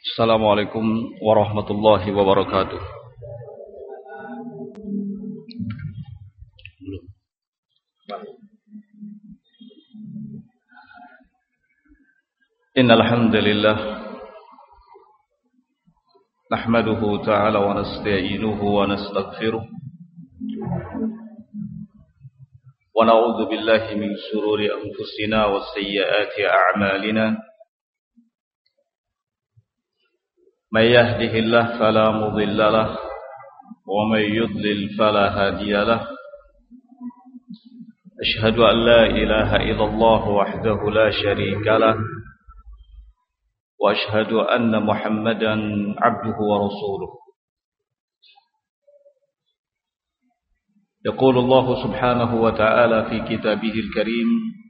Assalamualaikum warahmatullahi wabarakatuh. Innal hamdalillah nahmaduhu ta'ala wa nasta'inuhu wa nastaghfiruh wa na'udzu billahi min shururi anfusina wa sayyiati a'malina. من يهده الله فلا مضل له ومن يضلل فلا هادي له أشهد أن لا إله إلا الله وحده لا شريك له وأشهد أن محمدا عبده ورسوله. يقول الله سبحانه وتعالى في كتابه الكريم: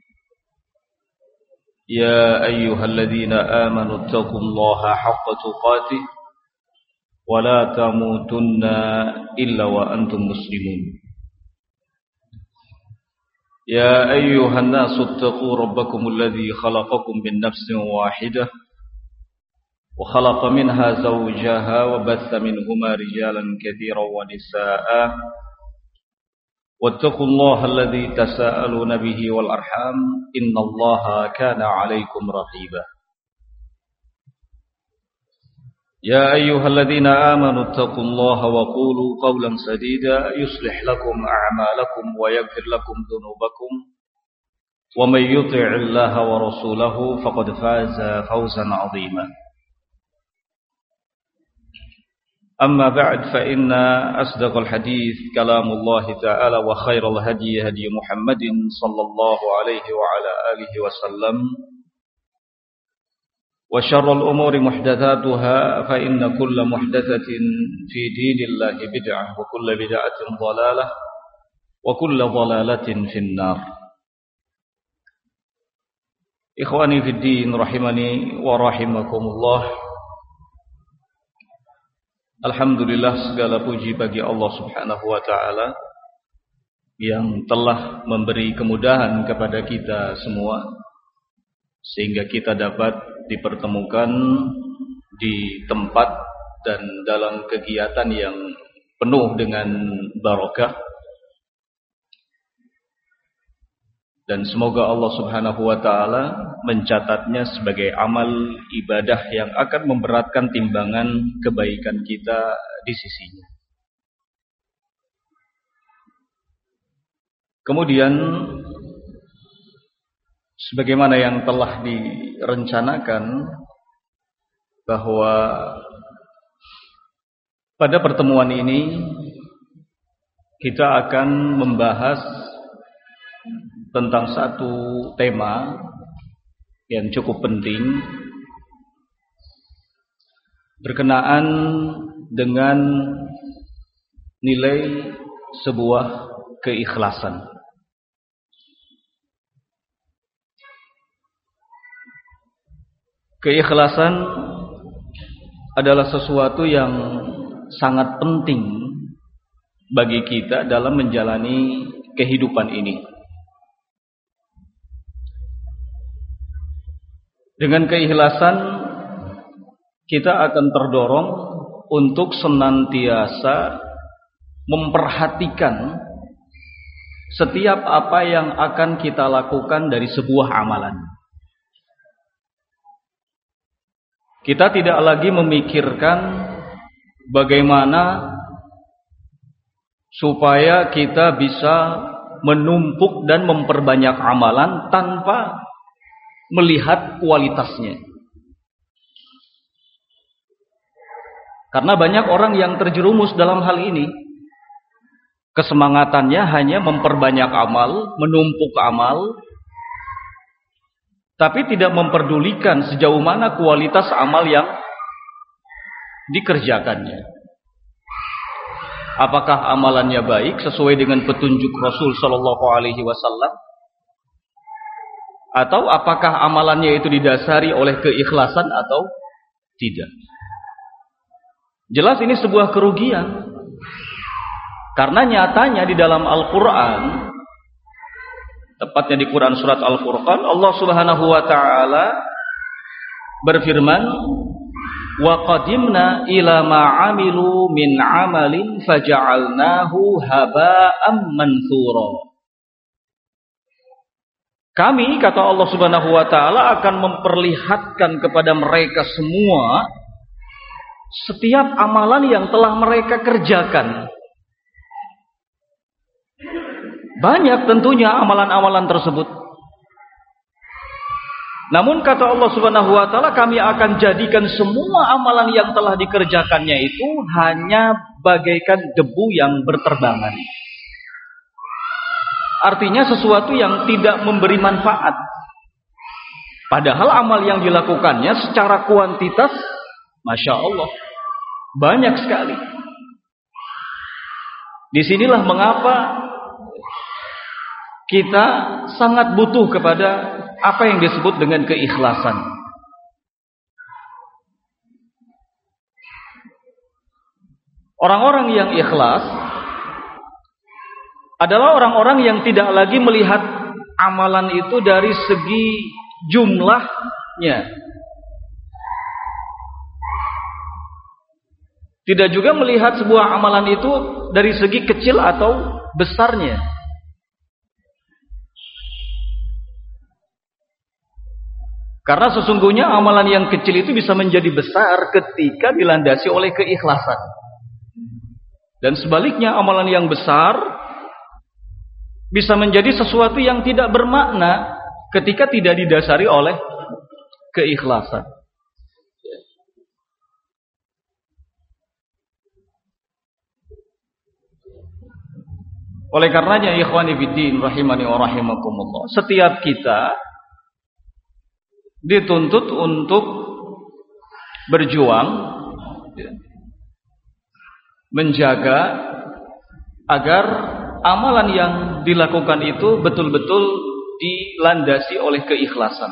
يا أيها الذين آمنوا اتقوا الله حق تقاته ولا تموتن إلا وأنتم مسلمون. يا أيها الناس اتقوا ربكم الذي خلقكم من نفس واحدة وخلق منها زوجها وبث منهما رجالا كثيرا ونساء واتقوا الله الذي تساءلون به والأرحام إن الله كان عليكم رقيبا. يا أيها الذين آمنوا اتقوا الله وقولوا قولا سديدا يصلح لكم أعمالكم ويغفر لكم ذنوبكم ومن يطع الله ورسوله فقد فاز فوزا عظيما. أما بعد فإن أصدق الحديث كلام الله تعالى وخير الهدي هدي محمد صلى الله عليه وعلى آله وسلم وشر الأمور محدثاتها فإن كل محدثة في دين الله بدعة وكل بدعة ضلالة وكل ضلالة في النار. إخواني في الدين رحمني ورحمكم الله. Alhamdulillah, segala puji bagi Allah Subhanahu wa ta'ala yang telah memberi kemudahan kepada kita semua sehingga kita dapat dipertemukan di tempat dan dalam kegiatan yang penuh dengan barakah. Dan semoga Allah Subhanahu wa ta'ala mencatatnya sebagai amal ibadah yang akan memberatkan timbangan kebaikan kita di sisinya. Kemudian sebagaimana yang telah direncanakan bahwa pada pertemuan ini kita akan membahas tentang satu tema yang cukup penting berkenaan dengan nilai sebuah keikhlasan. Keikhlasan adalah sesuatu yang sangat penting bagi kita dalam menjalani kehidupan ini. Dengan keikhlasan kita akan terdorong untuk senantiasa memperhatikan setiap apa yang akan kita lakukan dari sebuah amalan. Kita tidak lagi memikirkan bagaimana supaya kita bisa menumpuk dan memperbanyak amalan tanpa melihat kualitasnya. Karena banyak orang yang terjerumus dalam hal ini. Kesemangatannya hanya memperbanyak amal, menumpuk amal, tapi tidak memperdulikan sejauh mana kualitas amal yang dikerjakannya. Apakah amalannya baik sesuai dengan petunjuk Rasul sallallahu alaihi wasallam? Atau apakah amalannya itu didasari oleh keikhlasan atau tidak? Jelas ini sebuah kerugian. Karena nyatanya di dalam Al-Quran, tepatnya di Quran surat Al-Furqan, Allah Subhanahu wa ta'ala berfirman, wa qadimna ila ma 'amilu min 'amalin faja'alnahu haba'an manthura. Kami, kata Allah Subhanahu wa taala, akan memperlihatkan kepada mereka semua setiap amalan yang telah mereka kerjakan. Banyak tentunya amalan-amalan tersebut. Namun kata Allah Subhanahu wa taala, kami akan jadikan semua amalan yang telah dikerjakannya itu hanya bagaikan debu yang berterbangan. Artinya sesuatu yang tidak memberi manfaat. Padahal amal yang dilakukannya secara kuantitas, Masya Allah, banyak sekali. Disinilah mengapa kita sangat butuh kepada apa yang disebut dengan keikhlasan. Orang-orang yang ikhlas adalah orang-orang yang tidak lagi melihat amalan itu dari segi jumlahnya. Tidak juga melihat sebuah amalan itu dari segi kecil atau besarnya. Karena sesungguhnya amalan yang kecil itu bisa menjadi besar ketika dilandasi oleh keikhlasan. Dan sebaliknya amalan yang besar bisa menjadi sesuatu yang tidak bermakna ketika tidak didasari oleh keikhlasan. Oleh karenanya ikhwani fiddin rahimani wa rahimakumullah, setiap kita dituntut untuk berjuang menjaga agar amalan yang dilakukan itu betul-betul dilandasi oleh keikhlasan.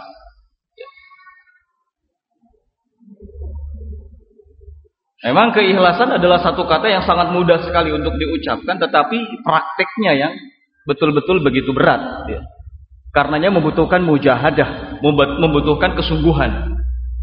Memang keikhlasan adalah satu kata yang sangat mudah sekali untuk diucapkan, tetapi prakteknya yang betul-betul begitu berat. Karenanya membutuhkan mujahadah, membutuhkan kesungguhan.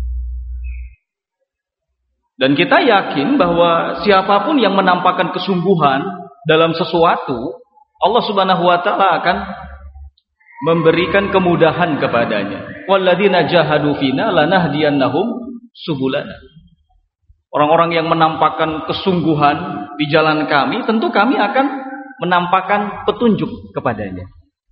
Dan kita yakin bahwa siapapun yang menampakkan kesungguhan dalam sesuatu, Allah Subhanahu wa taala akan memberikan kemudahan kepadanya. Walladzina jahadu fina lanahdiyannahum subulana. Orang-orang yang menampakkan kesungguhan di jalan kami, tentu kami akan menampakkan petunjuk kepadanya.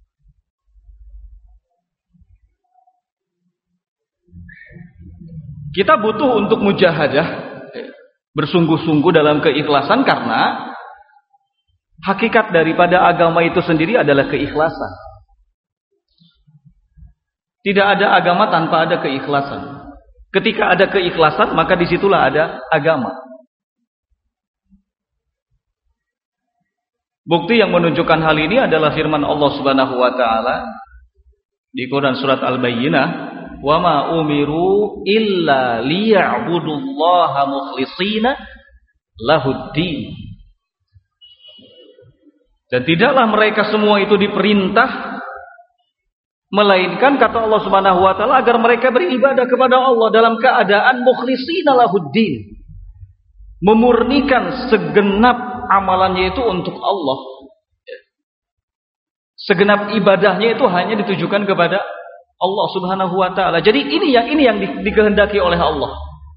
Kita butuh untuk mujahadah, bersungguh-sungguh dalam keikhlasan, karena hakikat daripada agama itu sendiri adalah keikhlasan. Tidak ada agama tanpa ada keikhlasan. Ketika ada keikhlasan, maka disitulah ada agama. Bukti yang menunjukkan hal ini adalah firman Allah Subhanahu wa taala di Quran surat Al-Bayyinah, "Wa ma umiru illa liya'budullaha mukhlishina lahuddin." Dan tidaklah mereka semua itu diperintah, melainkan kata Allah Subhanahu wa taala agar mereka beribadah kepada Allah dalam keadaan mukhlishina lahuddin, memurnikan segenap amalannya itu untuk Allah. Segenap ibadahnya itu hanya ditujukan kepada Allah Subhanahu wa taala. Jadi ini yang dikehendaki oleh Allah.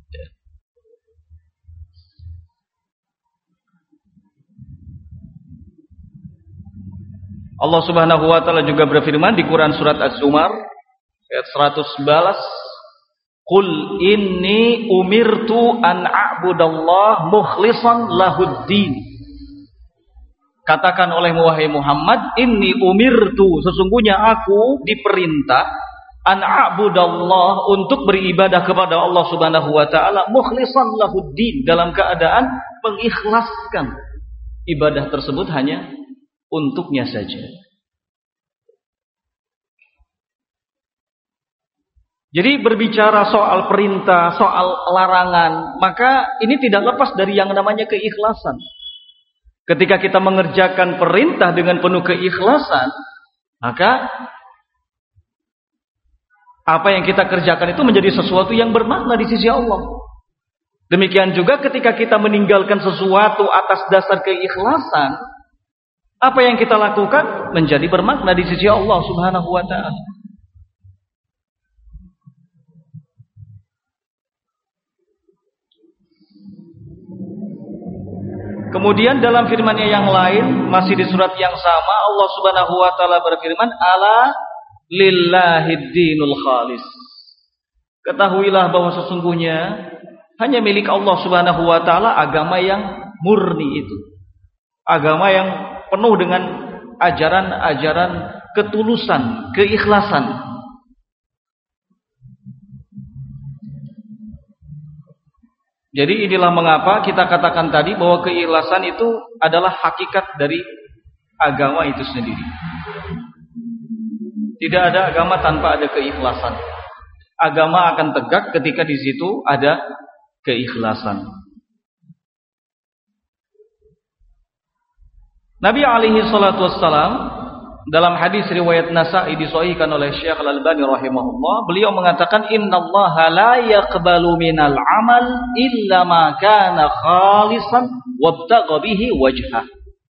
Allah Subhanahu wa taala juga berfirman di Quran surat Az-Zumar ayat 111, "Qul inni umirtu an a'budallaha mukhlishan lahuddin." Katakan olehmu wahai Muhammad, inni umirtu, sesungguhnya aku diperintah an a'budallaha, untuk beribadah kepada Allah Subhanahu wa taala, mukhlishan lahuddin, dalam keadaan mengikhlaskan ibadah tersebut hanya untuknya saja. Jadi berbicara soal perintah, soal larangan, maka ini tidak lepas dari yang namanya keikhlasan. Ketika kita mengerjakan perintah dengan penuh keikhlasan, maka apa yang kita kerjakan itu menjadi sesuatu yang bermakna di sisi Allah. Demikian juga ketika kita meninggalkan sesuatu atas dasar keikhlasan, apa yang kita lakukan menjadi bermakna di sisi Allah Subhanahu wa taala. Kemudian dalam firman-Nya yang lain, masih di surat yang sama, Allah Subhanahu wa taala berfirman, "Ala lillahid dinul khalis." Ketahuilah bahwa sesungguhnya hanya milik Allah Subhanahu wa taala agama yang murni itu. Agama yang penuh dengan ajaran-ajaran ketulusan, keikhlasan. Jadi inilah mengapa kita katakan tadi bahwa keikhlasan itu adalah hakikat dari agama itu sendiri. Tidak ada agama tanpa ada keikhlasan. Agama akan tegak ketika di situ ada keikhlasan. Nabi alaihi salatu wassalam dalam hadis riwayat Nasa'i disahihkan oleh Syekh Al-Albani rahimahullah, beliau mengatakan innallaha la yaqbalu minal amal illa ma kana khalisan wabtagha bihi wajhah.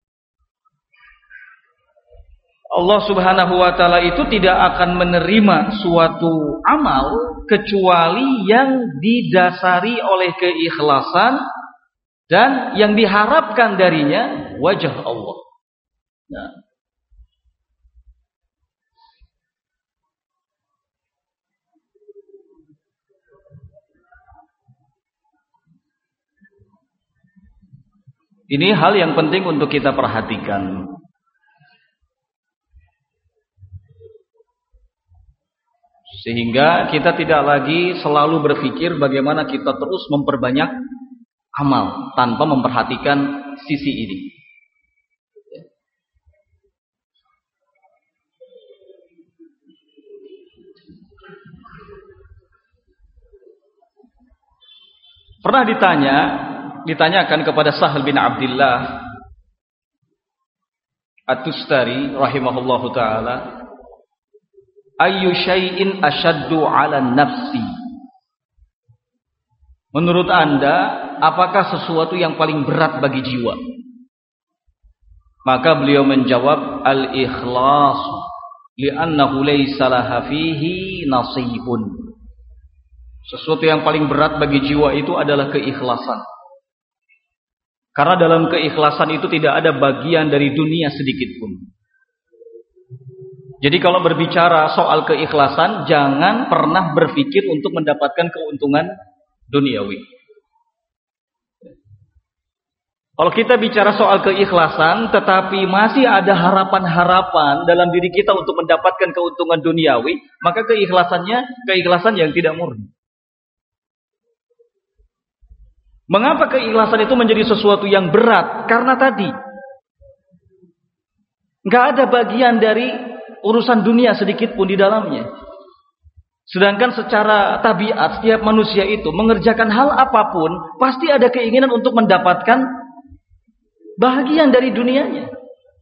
Allah Subhanahu wa taala itu tidak akan menerima suatu amal kecuali yang didasari oleh keikhlasan dan yang diharapkan darinya wajah Allah. Nah, ini hal yang penting untuk kita perhatikan. Sehingga kita tidak lagi selalu berpikir bagaimana kita terus memperbanyak amal tanpa memperhatikan sisi ini. Pernah ditanyakan kepada Sahal bin Abdullah At-Tustari rahimahullahu taala, ayyu syai'in asyaddu 'ala nafsi? Menurut Anda, apakah sesuatu yang paling berat bagi jiwa? Maka beliau menjawab, al-ikhlas, li'annahu laysa laha fihi nasibun. Sesuatu yang paling berat bagi jiwa itu adalah keikhlasan. Karena dalam keikhlasan itu tidak ada bagian dari dunia sedikit pun. Jadi kalau berbicara soal keikhlasan, jangan pernah berpikir untuk mendapatkan keuntungan duniawi. Kalau kita bicara soal keikhlasan, tetapi masih ada harapan-harapan dalam diri kita untuk mendapatkan keuntungan duniawi, maka keikhlasan yang tidak murni. Mengapa keikhlasan itu menjadi sesuatu yang berat? Karena tadi nggak ada bagian dari urusan dunia sedikit pun di dalamnya. Sedangkan secara tabiat setiap manusia itu mengerjakan hal apapun pasti ada keinginan untuk mendapatkan bahagian dari dunianya.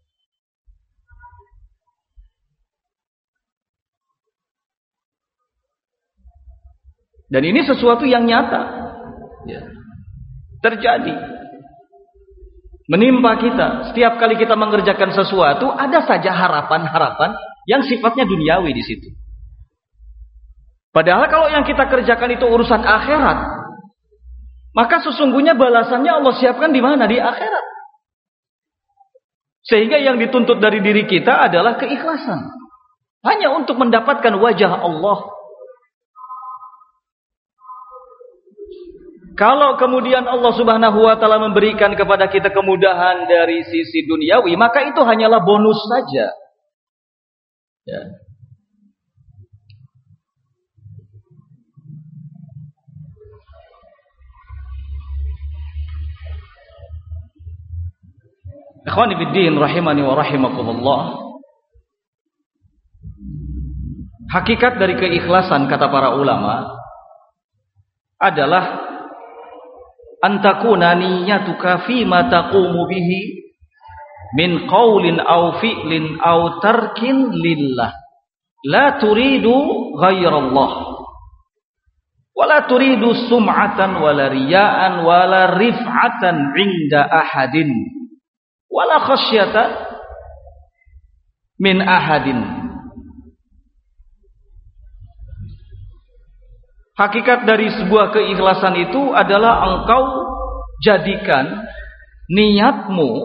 Dan ini sesuatu yang nyata. Ya. Terjadi. Menimpa kita. Setiap kali kita mengerjakan sesuatu, ada saja harapan-harapan yang sifatnya duniawi di situ. Padahal kalau yang kita kerjakan itu urusan akhirat, maka sesungguhnya balasannya Allah siapkan di mana? Di akhirat. Sehingga yang dituntut dari diri kita adalah keikhlasan. Hanya untuk mendapatkan wajah Allah. Kalau kemudian Allah Subhanahu wa taala memberikan kepada kita kemudahan dari sisi duniawi, maka itu hanyalah bonus saja. Ya. Ikhwani fiddin rahimani wa rahimakumullah. Hakikat dari keikhlasan kata para ulama adalah antakuna niyyatuka fima taqumu bihi min qaulin aw fi'lin aw tarkin lillah la turidu ghairallah Wala turidu sum'atan wala riya'an wala rif'atan 'inda ahadin wala khasyatan min ahadin. Hakikat dari sebuah keikhlasan itu adalah engkau jadikan niatmu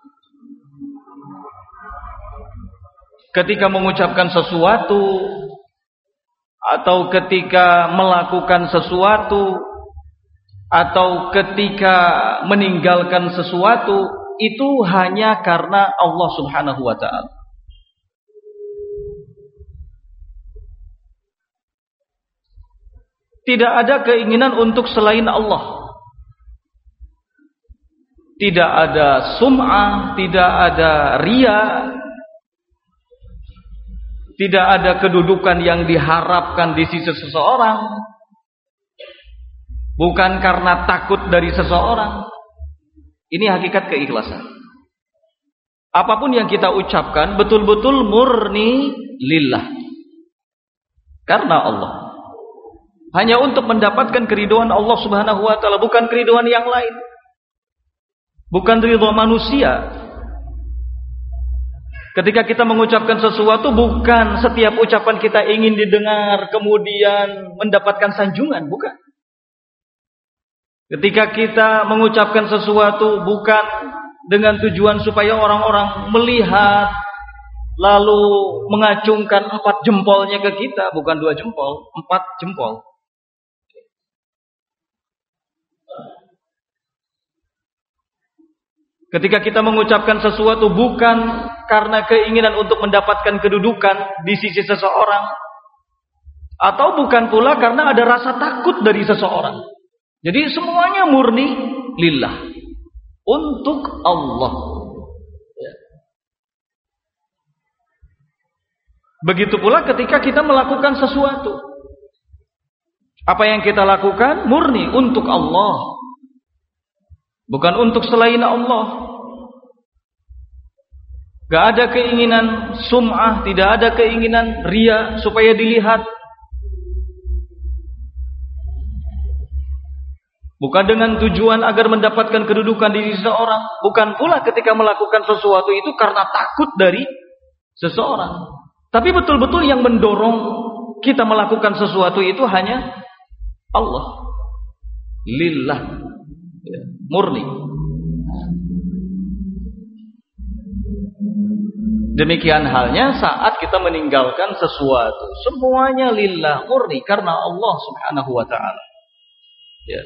ketika mengucapkan sesuatu atau ketika melakukan sesuatu atau ketika meninggalkan sesuatu itu hanya karena Allah Subhanahu wa ta'ala. Tidak ada keinginan untuk selain Allah. Tidak ada sum'ah, tidak ada riya, tidak ada kedudukan yang diharapkan di sisi seseorang. Bukan karena takut dari seseorang. Ini hakikat keikhlasan. Apapun yang kita ucapkan betul-betul murni lillah. Karena Allah. Hanya untuk mendapatkan keridhaan Allah Subhanahu wa ta'ala, bukan keridhaan yang lain. Bukan ridha manusia. Ketika kita mengucapkan sesuatu, bukan setiap ucapan kita ingin didengar kemudian mendapatkan sanjungan, bukan. Ketika kita mengucapkan sesuatu bukan dengan tujuan supaya orang-orang melihat lalu mengacungkan 4 jempolnya ke kita, bukan 2 jempol, 4 jempol. Ketika kita mengucapkan sesuatu bukan karena keinginan untuk mendapatkan kedudukan di sisi seseorang, atau bukan pula karena ada rasa takut dari seseorang. Jadi semuanya murni lillah, untuk Allah. Begitu pula ketika kita melakukan sesuatu, apa yang kita lakukan murni untuk Allah, bukan untuk selain Allah. Gak ada keinginan sum'ah, tidak ada keinginan riya supaya dilihat. Bukan dengan tujuan agar mendapatkan kedudukan di sisi seseorang. Bukan pula ketika melakukan sesuatu itu karena takut dari seseorang. Tapi betul-betul yang mendorong kita melakukan sesuatu itu hanya Allah. Lillah. Murni. Demikian halnya saat kita meninggalkan sesuatu, semuanya lillah, murni karena Allah Subhanahu wa ta'ala. Ya.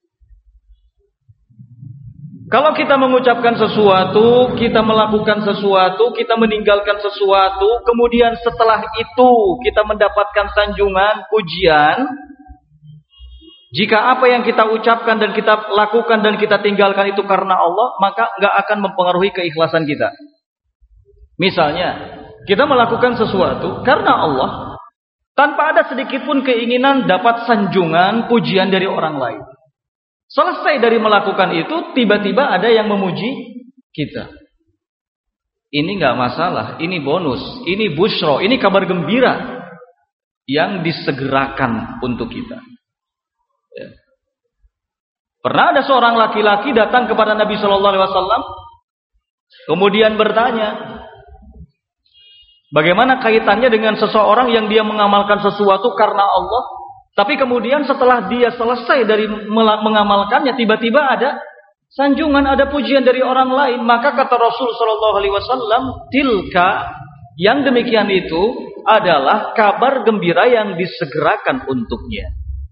Kalau kita mengucapkan sesuatu, kita melakukan sesuatu, kita meninggalkan sesuatu, kemudian setelah itu kita mendapatkan sanjungan, pujian, jika apa yang kita ucapkan dan kita lakukan dan kita tinggalkan itu karena Allah, maka enggak akan mempengaruhi keikhlasan kita. Misalnya, kita melakukan sesuatu karena Allah, tanpa ada sedikit pun keinginan dapat sanjungan, pujian dari orang lain. Selesai dari melakukan itu, tiba-tiba ada yang memuji kita. Ini enggak masalah, ini bonus, ini busyra, ini kabar gembira yang disegerakan untuk kita. Ya. Pernah ada seorang laki-laki datang kepada Nabi Shallallahu Alaihi Wasallam, kemudian bertanya, bagaimana kaitannya dengan seseorang yang dia mengamalkan sesuatu karena Allah, tapi kemudian setelah dia selesai dari mengamalkannya, tiba-tiba ada sanjungan, ada pujian dari orang lain. Maka kata Rasul Shallallahu Alaihi Wasallam, tilka, yang demikian itu adalah kabar gembira yang disegerakan untuknya.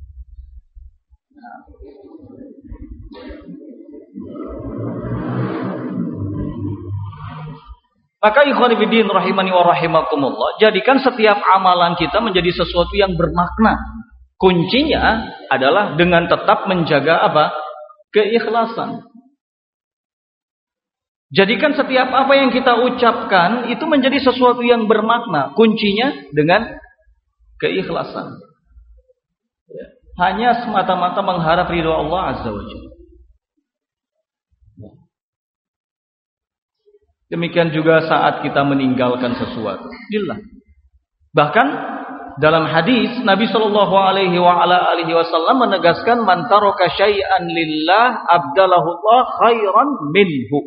Maka ikhwan fillah rahimani wa rahimakumullah, jadikan setiap amalan kita menjadi sesuatu yang bermakna. Kuncinya adalah dengan tetap menjaga apa? Keikhlasan. Jadikan setiap apa yang kita ucapkan itu menjadi sesuatu yang bermakna. Kuncinya dengan keikhlasan. Hanya semata-mata mengharap ridha Allah Azza wa Jalla. Demikian juga saat kita meninggalkan sesuatu. Lillah. Bahkan dalam hadis Nabi Shallallahu Alaihi Wasallam menegaskan, man taraka syai'an lillah abdalahullah khairan minhu.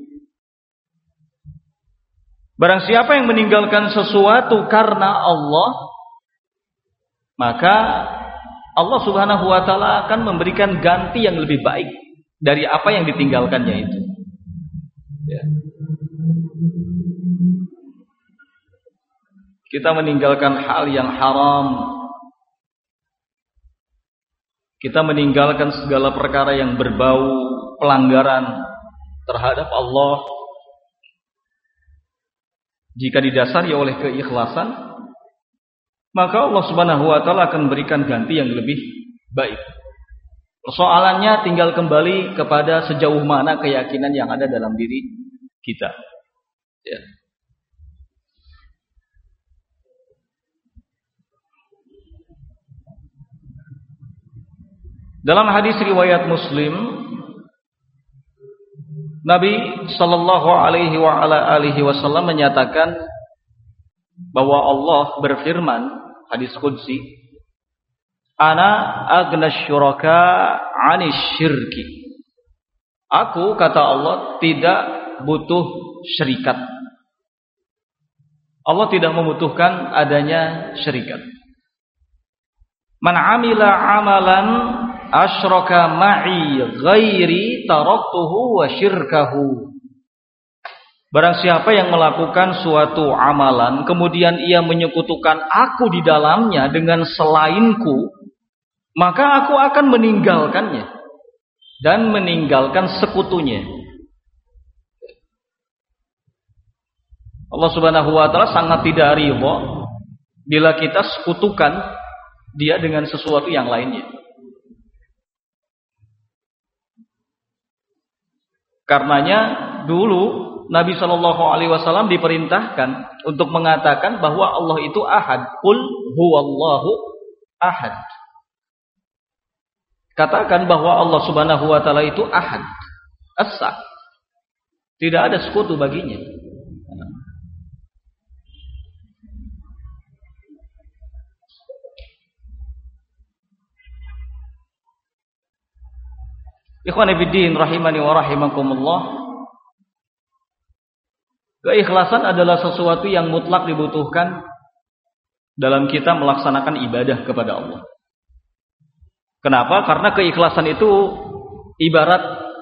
Barang siapa yang meninggalkan sesuatu karena Allah, maka Allah Subhanahu wa taala akan memberikan ganti yang lebih baik dari apa yang ditinggalkannya itu. Ya. Kita meninggalkan hal yang haram. Kita meninggalkan segala perkara yang berbau pelanggaran terhadap Allah. Jika didasari oleh keikhlasan, maka Allah Subhanahu wa taala akan berikan ganti yang lebih baik. Persoalannya tinggal kembali kepada sejauh mana keyakinan yang ada dalam diri kita. Ya. Dalam hadis riwayat Muslim, Nabi sallallahu alaihi wasallam menyatakan bahwa Allah berfirman, hadis qudsi, ana agnash syuraka 'anis syirki. Aku, kata Allah, tidak butuh syirikat. Allah tidak membutuhkan adanya syirikat. Man 'amila 'amalan asyraka ma'i ghairi taraktuhu wa syirkahu. Barang siapa yang melakukan suatu amalan kemudian ia menyekutukan aku di dalamnya dengan selainku, maka aku akan meninggalkannya dan meninggalkan sekutunya. Allah Subhanahu wa taala sangat tidak ridha bila kita sekutukan dia dengan sesuatu yang lainnya. Karenanya dulu Nabi Shallallahu Alaihi Wasallam diperintahkan untuk mengatakan bahwa Allah itu ahad. Qul huwallahu ahad. Katakan bahwa Allah Subhanahu Wa Taala itu ahad, esa, tidak ada sekutu baginya. Ikhwan fillah rahimani wa rahimakumullah. Keikhlasan adalah sesuatu yang mutlak dibutuhkan dalam kita melaksanakan ibadah kepada Allah. Kenapa? Karena keikhlasan itu ibarat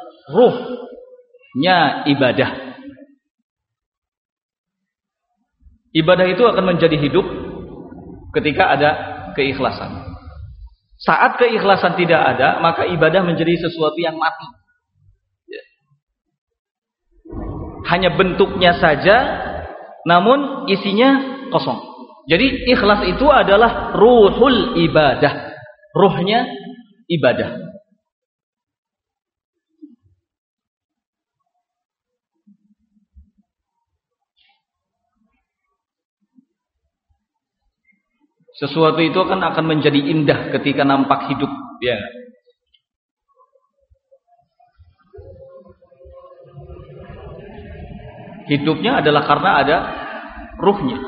ruhnya ibadah. Ibadah itu akan menjadi hidup ketika ada keikhlasan. Saat keikhlasan tidak ada, maka ibadah menjadi sesuatu yang mati. Hanya bentuknya saja, namun isinya kosong. Jadi ikhlas itu adalah ruhul ibadah, ruhnya ibadah. Sesuatu itu akan menjadi indah ketika nampak hidup, ya. Hidupnya adalah karena ada ruhnya.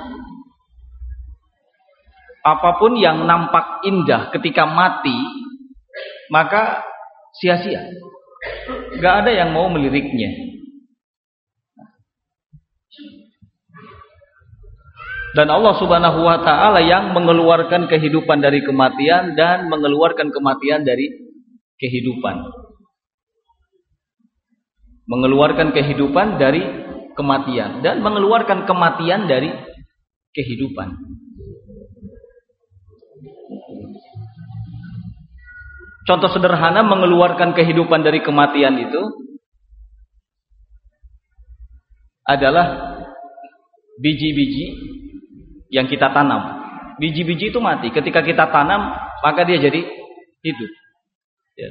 Apapun yang nampak indah ketika mati, maka sia-sia. Gak ada yang mau meliriknya. Dan Allah Subhanahu wa taala yang mengeluarkan kehidupan dari kematian dan mengeluarkan kematian dari kehidupan. Mengeluarkan kehidupan dari kematian dan mengeluarkan kematian dari kehidupan. Contoh sederhana mengeluarkan kehidupan dari kematian itu adalah biji-biji yang kita tanam. Biji-biji itu mati. Ketika kita tanam, maka dia jadi hidup. Ya.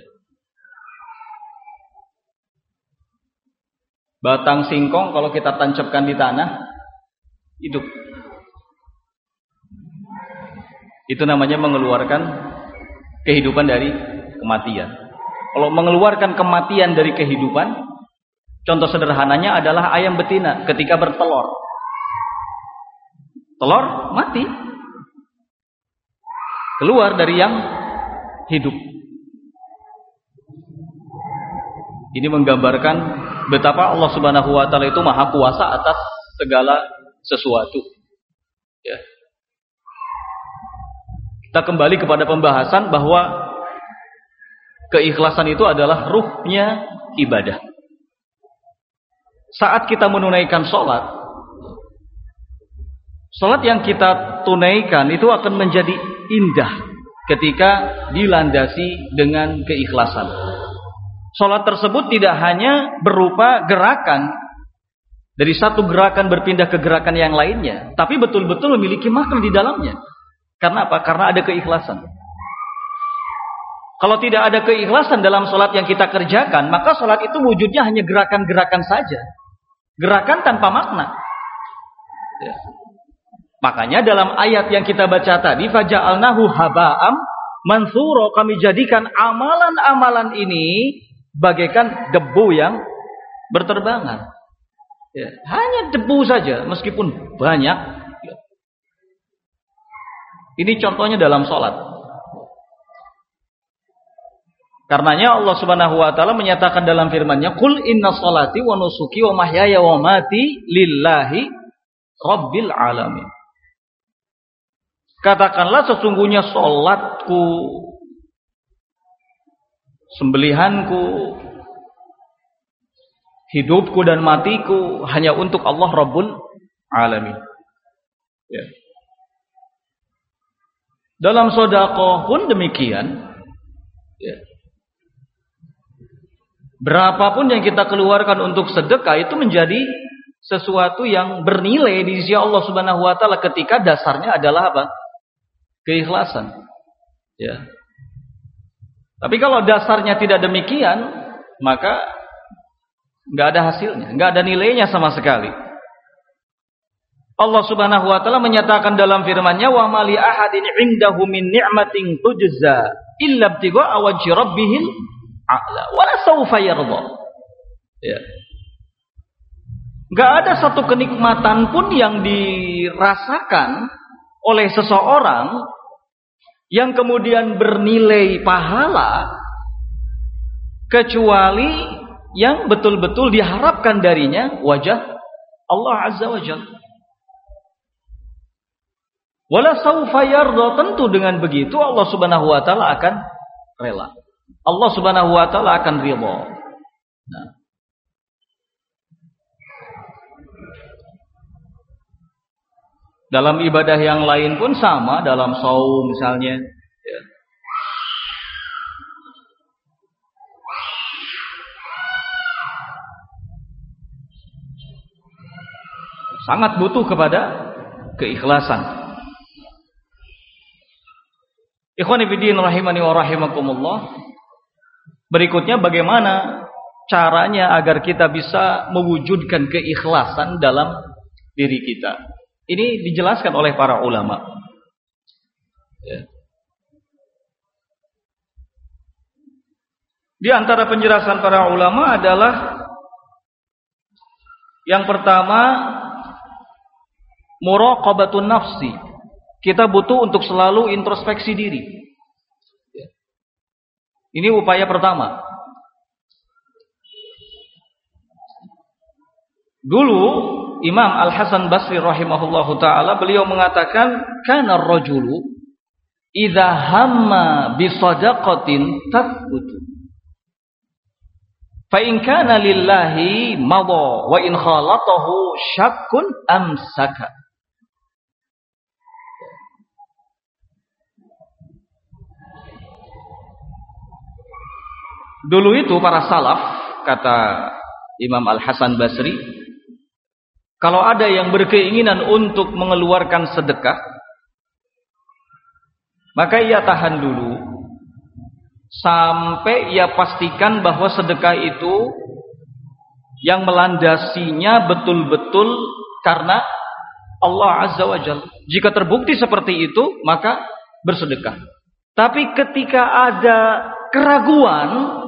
Batang singkong kalau kita tancapkan di tanah, hidup. Itu namanya mengeluarkan kehidupan dari kematian. Kalau mengeluarkan kematian dari kehidupan, contoh sederhananya adalah ayam betina ketika bertelur. Telur mati. keluar dari yang hidup. Ini menggambarkan betapa Allah Subhanahu wa taala itu maha kuasa atas segala sesuatu. Ya. Kita kembali kepada pembahasan bahwa keikhlasan itu adalah ruhnya ibadah. Saat kita menunaikan sholat yang kita tunaikan itu akan menjadi indah ketika dilandasi dengan keikhlasan. Sholat tersebut tidak hanya berupa gerakan, dari satu gerakan berpindah ke gerakan yang lainnya, tapi betul-betul memiliki makna di dalamnya. Karena apa? Karena ada keikhlasan. Kalau tidak ada keikhlasan dalam sholat yang kita kerjakan, maka sholat itu wujudnya hanya gerakan-gerakan saja. Gerakan tanpa makna. Ya. Makanya dalam ayat yang kita baca tadi, faja'alnahu haba'am mansura, kami jadikan amalan-amalan ini bagaikan debu yang berterbangan. Ya, hanya debu saja, meskipun banyak. Ya. Ini contohnya dalam sholat. Karenanya Allah Subhanahu wa taala menyatakan dalam firman-Nya, "Qul inna sholati wa nusuki wa mahyaya wa mati lillahi rabbil alamin." Katakanlah sesungguhnya sholatku, sembelihanku, hidupku dan matiku hanya untuk Allah Rabbul Alamin. Ya. Dalam sedekah pun demikian. Ya. Berapapun yang kita keluarkan untuk sedekah itu menjadi sesuatu yang bernilai di sisi Allah Subhanahu wa taala ketika dasarnya adalah apa? Keikhlasan. Ya. Tapi kalau dasarnya tidak demikian, maka nggak ada hasilnya, nggak ada nilainya sama sekali. Allah Subhanahu wa taala menyatakan dalam firman-Nya, "Wa ma li ahadin 'indahu min ni'matin tujza illa ibtigha'a wajhi rabbihil a'la wa la sawfa yarda." Ya. Nggak ada satu kenikmatan pun yang dirasakan oleh seseorang yang kemudian bernilai pahala kecuali yang betul-betul diharapkan darinya wajah Allah Azza wa Jalla. Wala sawfa yarda, tentu dengan begitu Allah Subhanahu wa taala akan rela. Allah Subhanahu wa taala akan ridha. Nah. Dalam ibadah yang lain pun sama, dalam shaum misalnya, ya. Sangat butuh kepada keikhlasan. Ikhwani fiddin rahimani wa rahimakumullah. Berikutnya bagaimana caranya agar kita bisa mewujudkan keikhlasan dalam diri kita. Ini dijelaskan oleh para ulama. Ya. Di antara penjelasan para ulama adalah yang pertama, muraqabatun nafsi. Kita butuh untuk selalu introspeksi diri. Ya. Ini upaya pertama. Dulu Imam Al-Hasan Basri rahimahullahu ta'ala, beliau mengatakan, kana ar-rajulu idza hamma bi shadaqatin tathbutu fa in kana lillahi madha wa in khalatahu syakkun amsaka. Dulu itu para salaf, kata Imam Al-Hasan Basri, kalau ada yang berkeinginan untuk mengeluarkan sedekah, maka ia tahan dulu sampai ia pastikan bahwa sedekah itu yang melandasinya betul-betul karena Allah Azza wa Jalla. Jika terbukti seperti itu, maka bersedekah. Tapi ketika ada keraguan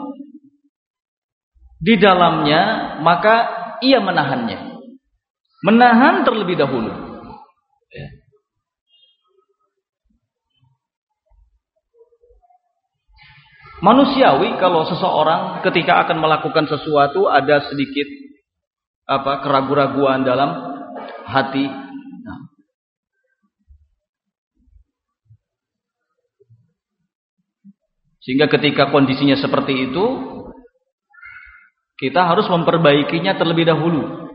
di dalamnya, maka ia menahannya. Menahan terlebih dahulu. manusiawi kalau seseorang ketika akan melakukan sesuatu ada sedikit keraguan-raguan dalam hati. Nah. Sehingga ketika kondisinya seperti itu, kita harus memperbaikinya terlebih dahulu.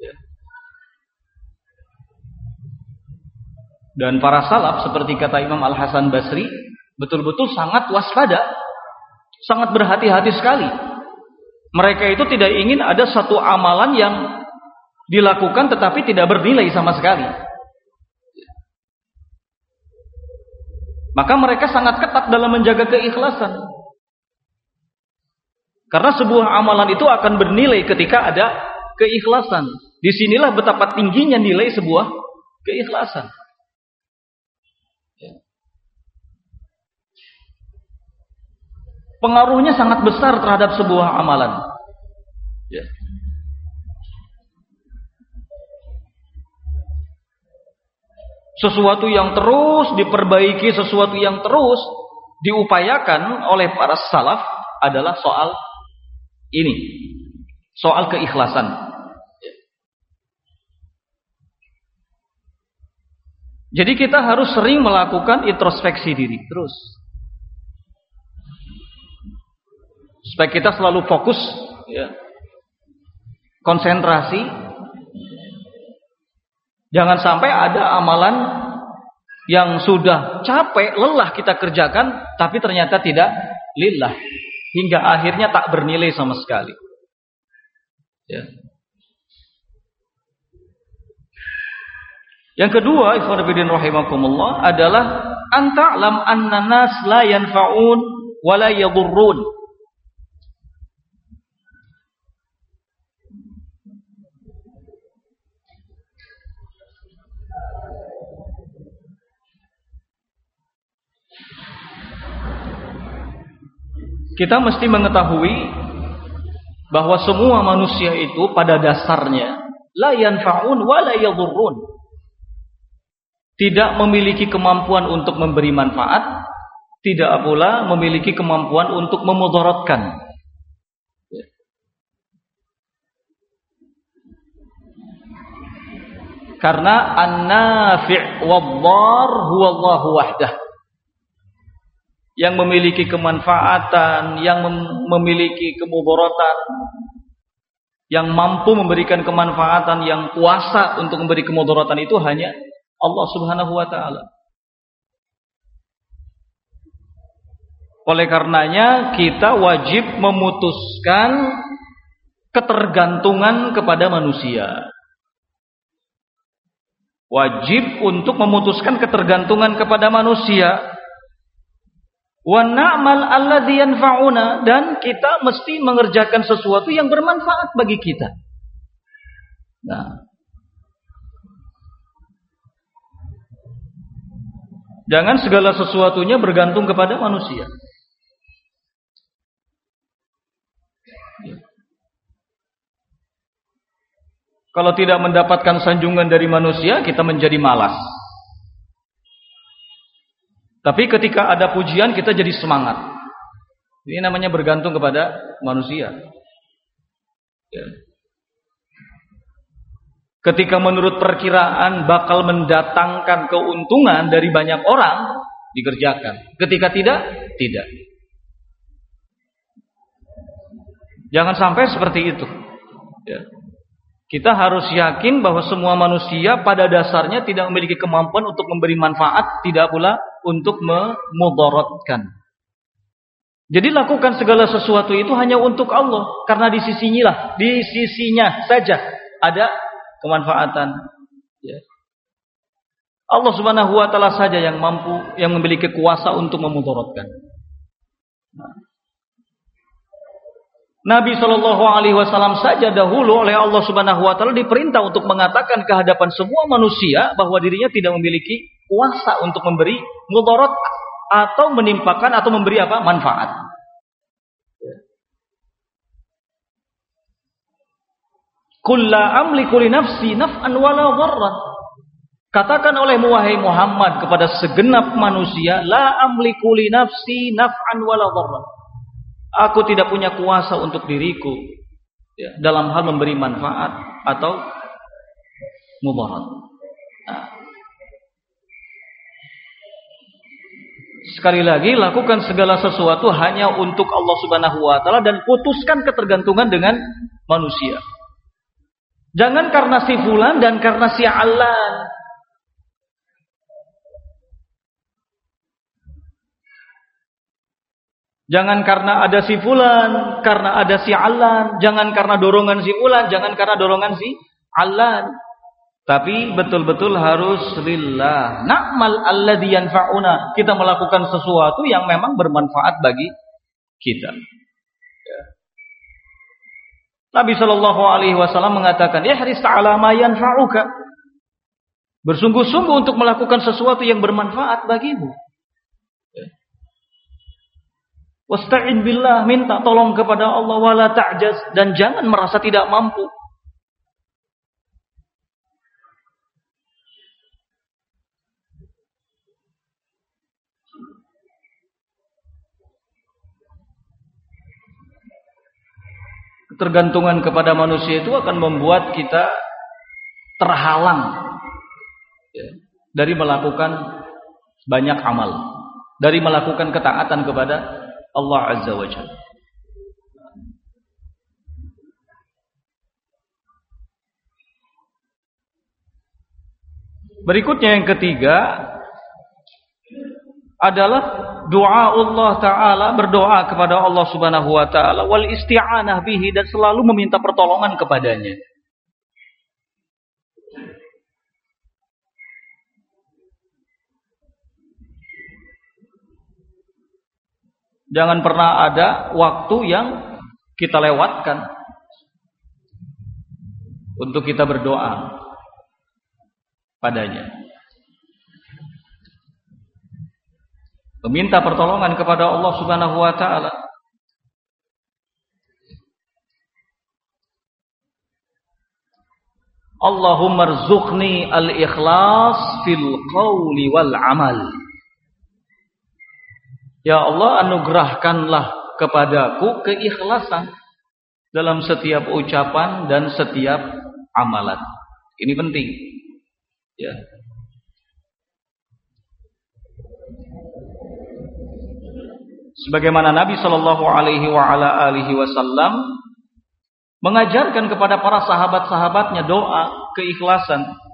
Dan para salaf seperti kata Imam Al-Hasan Basri betul-betul sangat waspada, sangat berhati-hati sekali. Mereka itu tidak ingin ada satu amalan yang dilakukan tetapi tidak bernilai sama sekali. Maka mereka sangat ketat dalam menjaga keikhlasan. Karena sebuah amalan itu akan bernilai ketika ada keikhlasan. Disinilah betapa tingginya nilai sebuah keikhlasan. Pengaruhnya sangat besar terhadap sebuah amalan. Ya. Sesuatu yang terus diperbaiki, sesuatu yang terus diupayakan oleh para salaf adalah soal ini, soal keikhlasan. Jadi kita harus sering melakukan introspeksi diri terus. Supaya kita selalu fokus, ya, konsentrasi. Jangan sampai ada amalan yang sudah capek, lelah kita kerjakan, tapi ternyata tidak lillah, hingga akhirnya tak bernilai sama sekali. Ya. Yang kedua, ikhwan fillah rahimakumullah, adalah anta'lam anna nas la yanfa'un wa la yadurrun. Kita mesti mengetahui bahwa semua manusia itu pada dasarnya la yanfa'un wa la yadurrun. Tidak memiliki kemampuan untuk memberi manfaat, tidak pula memiliki kemampuan untuk memudaratkan. Karena an-nafi' wad-dar huwa Allahu wahdah. Yang memiliki kemanfaatan, yang memiliki kemudaratan, yang mampu memberikan kemanfaatan, yang kuasa untuk memberi kemudaratan itu hanya Allah Subhanahu wa taala. Oleh karenanya kita wajib memutuskan ketergantungan kepada manusia. Wajib untuk memutuskan ketergantungan kepada manusia. Wa na'mal alladzi yanfa'una, dan kita mesti mengerjakan sesuatu yang bermanfaat bagi kita. Nah, jangan segala sesuatunya bergantung kepada manusia. Kalau tidak mendapatkan sanjungan dari manusia, kita menjadi malas. Tapi ketika ada pujian, kita jadi semangat. Ini namanya bergantung kepada manusia. Ya. Ketika menurut perkiraan bakal mendatangkan keuntungan dari banyak orang, dikerjakan. Ketika tidak, tidak. Jangan sampai seperti itu. Ya. Kita harus yakin bahwa semua manusia pada dasarnya tidak memiliki kemampuan untuk memberi manfaat, tidak pula untuk memudaratkan. Jadi lakukan segala sesuatu itu hanya untuk Allah, karena di sisinya saja ada kemanfaatan. Ya. Allah Subhanahu wa taala saja yang mampu, yang memiliki kuasa untuk memudaratkan. Nabi Shallallahu Alaihi Wasallam saja dahulu oleh Allah Subhanahu Wa Taala diperintah untuk mengatakan ke hadapan semua manusia bahwa dirinya tidak memiliki kuasa untuk memberi mudarat atau menimpakan atau memberi manfaat. Qul la amliku li nafsi naf'an wala dharran. Katakan olehmu wahai Muhammad kepada segenap manusia, la amliku li nafsi naf'an wala dharran. Aku tidak punya kuasa untuk diriku ya, dalam hal memberi manfaat atau mudarat. Nah, sekali lagi, lakukan segala sesuatu hanya untuk Allah Subhanahu wa taala dan putuskan ketergantungan dengan manusia. Jangan karena si fulan dan karena si alan. Jangan karena ada si fulan, karena ada si alan, jangan karena dorongan si fulan, jangan karena dorongan si alan. Tapi betul-betul harus lillah. Na'mal alladzi yanfa'una. Kita melakukan sesuatu yang memang bermanfaat bagi kita. Ya. Nabi sallallahu alaihi wasallam mengatakan, "Ihris 'ala ma yanfa'uka." Bersungguh-sungguh untuk melakukan sesuatu yang bermanfaat bagimu. Wasta'in billah, minta tolong kepada Allah, wala ta'jaz, dan jangan merasa tidak mampu. Ketergantungan kepada manusia itu akan membuat kita terhalang ya, dari melakukan banyak amal, dari melakukan ketaatan kepada Allah Azza wa Jalla. Berikutnya yang ketiga adalah doa Allah Ta'ala, berdoa kepada Allah Subhanahu wa Ta'ala, wal isti'anah bihi, dan selalu meminta pertolongan kepadanya. Jangan pernah ada waktu yang kita lewatkan untuk kita berdoa padanya. Meminta pertolongan kepada Allah Subhanahu wa Ta'ala. Allahumma rzuqni al-ikhlas fil qawli wal amal. Ya Allah, anugerahkanlah kepadaku keikhlasan dalam setiap ucapan dan setiap amalan. Ini penting. Ya. Sebagaimana Nabi Shallallahu Alaihi Wasallam mengajarkan kepada para sahabat-sahabatnya doa keikhlasan.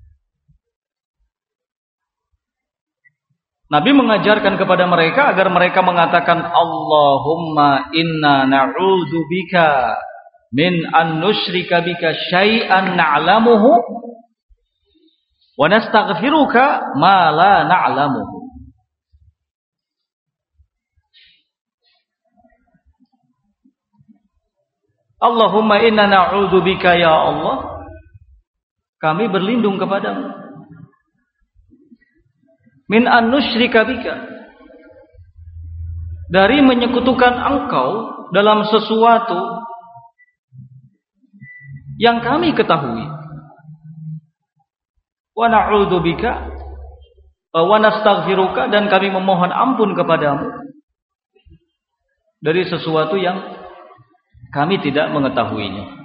Nabi mengajarkan kepada mereka agar mereka mengatakan Allahumma inna na'udzubika min an nusyrika bika syai'an na'lamuhu wa nastaghfiruka ma la na'lamuhu. Allahumma inna na'udzubika ya Allah, kami berlindung kepadamu min an nusyrika bika, dari menyekutukan engkau dalam sesuatu yang kami ketahui. Wa na'udzubika wa nastaghfiruka, dan kami memohon ampun kepadamu dari sesuatu yang kami tidak mengetahuinya.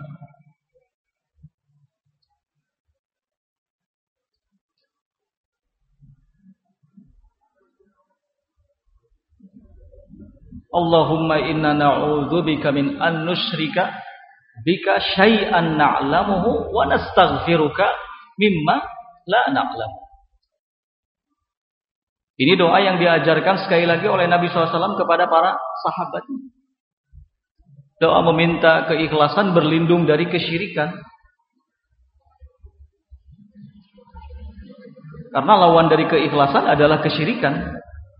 Allahumma inna na'udzubika min an nusyrika bika syai'an na'lamuhu wa nastaghfiruka mimma la na'lam. Ini doa yang diajarkan sekali lagi oleh Nabi SAW kepada para sahabat. Doa meminta keikhlasan, berlindung dari kesyirikan. Karena lawan dari keikhlasan adalah kesyirikan.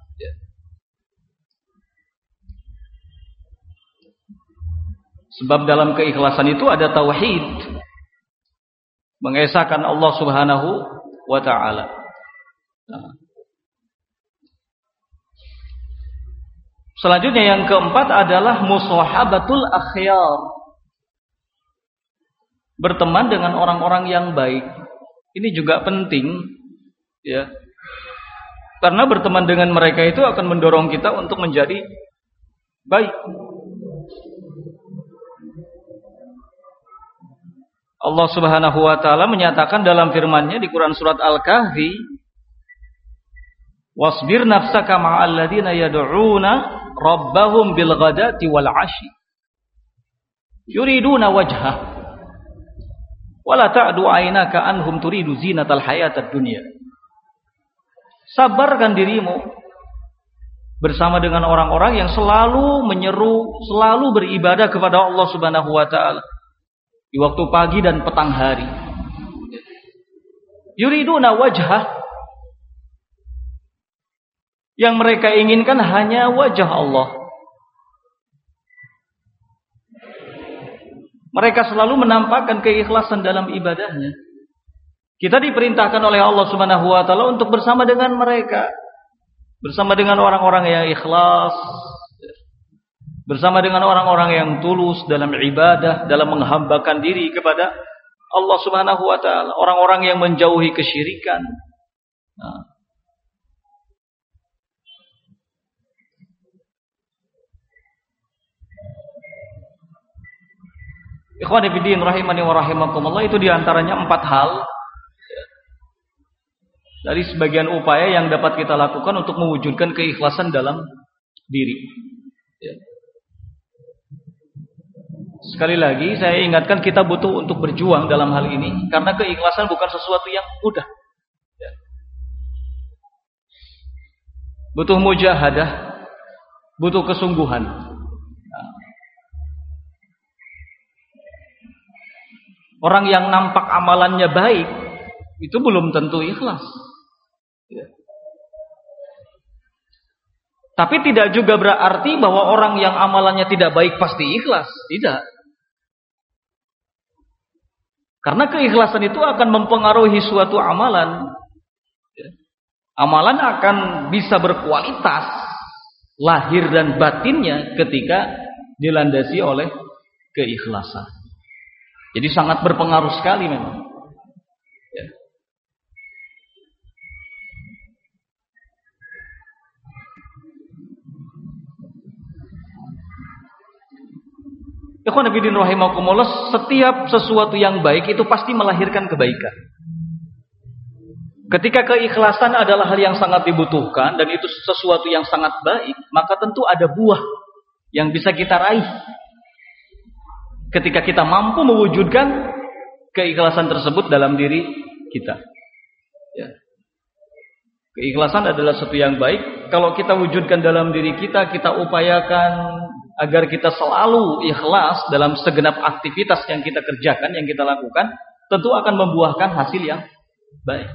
Sebab dalam keikhlasan itu ada tauhid, mengesahkan Allah Subhanahu wa Ta'ala. Selanjutnya yang keempat adalah musahabatul akhyar, berteman dengan orang-orang yang baik. Ini juga penting, ya, karena berteman dengan mereka itu akan mendorong kita untuk menjadi baik. Allah Subhanahu wa taala menyatakan dalam firman-Nya di Quran surat Al-Kahfi, "Wasbir nafsaka ma'al ladzina yad'una rabbahum bil ghadati wal 'ashyi yuriduna wajhah wa la ta'du 'ainaka anhum turidu zinatal hayatad dunya." Sabarkan dirimu bersama dengan orang-orang yang selalu menyeru, selalu beribadah kepada Allah Subhanahu wa taala di waktu pagi dan petang hari. Yuriduna wajhah, yang mereka inginkan hanya wajah Allah. Mereka selalu menampakkan keikhlasan dalam ibadahnya. Kita diperintahkan oleh Allah Subhanahu wa taala untuk bersama dengan mereka, bersama dengan orang-orang yang ikhlas, bersama dengan orang-orang yang tulus dalam ibadah, dalam menghambakan diri kepada Allah Subhanahu wa taala, orang-orang yang menjauhi kesyirikan. Ikhwani fiddin rahimani wa rahimakumullah, itu diantaranya 4 hal dari sebagian upaya yang dapat kita lakukan untuk mewujudkan keikhlasan dalam diri. Sekali lagi saya ingatkan, kita butuh untuk berjuang dalam hal ini, karena keikhlasan bukan sesuatu yang mudah. Butuh mujahadah, butuh kesungguhan. Orang yang nampak amalannya baik itu belum tentu ikhlas. Tapi tidak juga berarti bahwa orang yang amalannya tidak baik pasti ikhlas. Tidak. Karena keikhlasan itu akan mempengaruhi suatu amalan. Amalan akan bisa berkualitas lahir dan batinnya ketika dilandasi oleh keikhlasan. Jadi sangat berpengaruh sekali memang. Ikhwan fillah rahimakumullah, setiap sesuatu yang baik itu pasti melahirkan kebaikan. Ketika keikhlasan adalah hal yang sangat dibutuhkan dan itu sesuatu yang sangat baik, maka tentu ada buah yang bisa kita raih. Ketika kita mampu mewujudkan keikhlasan tersebut dalam diri kita. Keikhlasan adalah sesuatu yang baik. Kalau kita wujudkan dalam diri kita, kita upayakan agar kita selalu ikhlas dalam segenap aktivitas yang kita kerjakan, yang kita lakukan, tentu akan membuahkan hasil yang baik.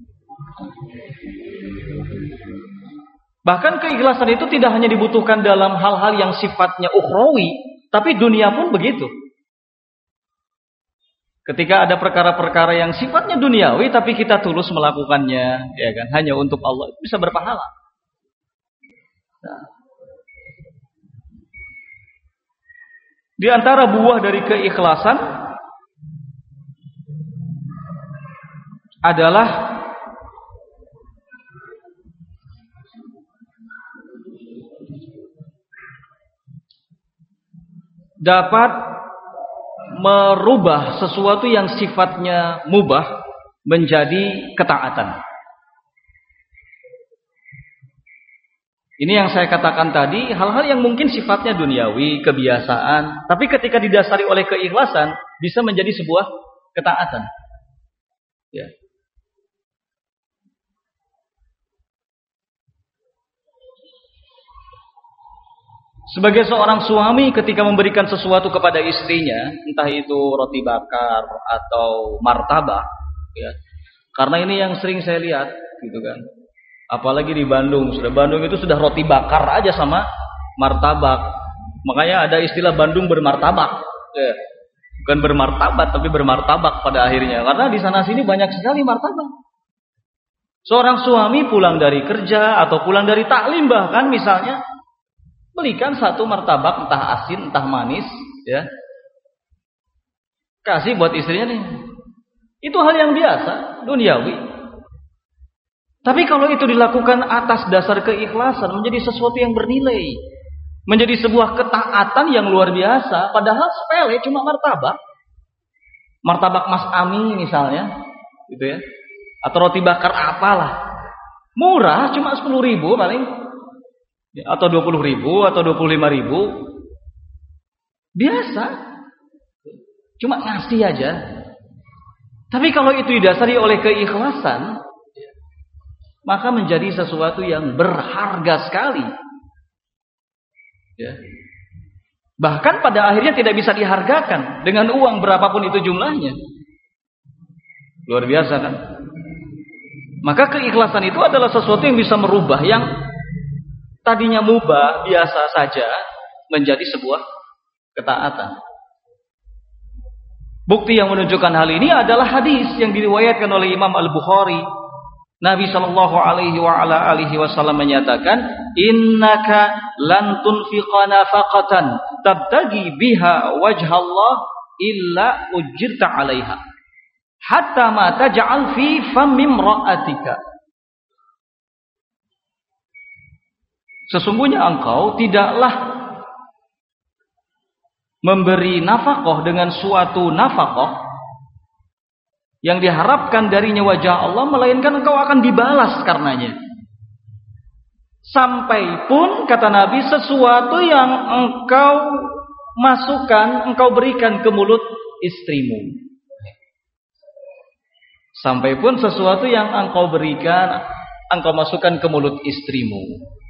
Bahkan keikhlasan itu tidak hanya dibutuhkan dalam hal-hal yang sifatnya ukhrawi, tapi dunia pun begitu. Ketika ada perkara-perkara yang sifatnya duniawi tapi kita tulus melakukannya, ya kan, hanya untuk Allah, bisa berpahala. Nah, di antara buah dari keikhlasan adalah dapat merubah sesuatu yang sifatnya mubah menjadi ketaatan. Ini yang saya katakan tadi, hal-hal yang mungkin sifatnya duniawi, kebiasaan, tapi ketika didasari oleh keikhlasan bisa menjadi sebuah ketaatan. Ya. Sebagai seorang suami ketika memberikan sesuatu kepada istrinya, entah itu roti bakar atau martabak, ya. Karena ini yang sering saya lihat, gitu kan. Apalagi di Bandung, Bandung itu sudah roti bakar aja sama martabak. Makanya ada istilah Bandung bermartabak. Ya. Bukan bermartabat tapi bermartabak pada akhirnya. Karena di sana sini banyak sekali martabak. Seorang suami pulang dari kerja atau pulang dari taklim bahkan misalnya, belikan satu martabak, entah asin, entah manis, ya. Kasih buat istrinya nih. Itu hal yang biasa, duniawi. Tapi kalau itu dilakukan atas dasar keikhlasan, menjadi sesuatu yang bernilai. Menjadi sebuah ketaatan yang luar biasa, padahal sepele, cuma martabak. martabak Mas Ami misalnya, gitu ya. Atau roti bakar apalah. Murah, cuma 10.000 paling. Atau 20.000 atau 25.000. Biasa. Cuma ngasih aja. Tapi kalau itu didasari oleh keikhlasan, maka menjadi sesuatu yang berharga sekali. Ya. Bahkan pada akhirnya tidak bisa dihargakan dengan uang berapapun itu jumlahnya. Luar biasa kan? Maka keikhlasan itu adalah sesuatu yang bisa merubah yang tadinya mubah, biasa saja, menjadi sebuah ketaatan. Bukti yang menunjukkan hal ini adalah hadis yang diriwayatkan oleh Imam Al-Bukhari. Nabi sallallahu alaihi wasallam menyatakan, "Innaka lan tunfiqa nafaqatan tabtagi biha wajhallah illa ujirta 'alaiha hatta ma taj'al fi fammi imra'atika." Sesungguhnya engkau tidaklah memberi nafkah dengan suatu nafkah yang diharapkan darinya wajah Allah, melainkan engkau akan dibalas karenanya. Sampai pun kata Nabi, sesuatu yang engkau masukkan, engkau berikan ke mulut istrimu. Sampai pun sesuatu yang engkau berikan, engkau masukkan ke mulut istrimu.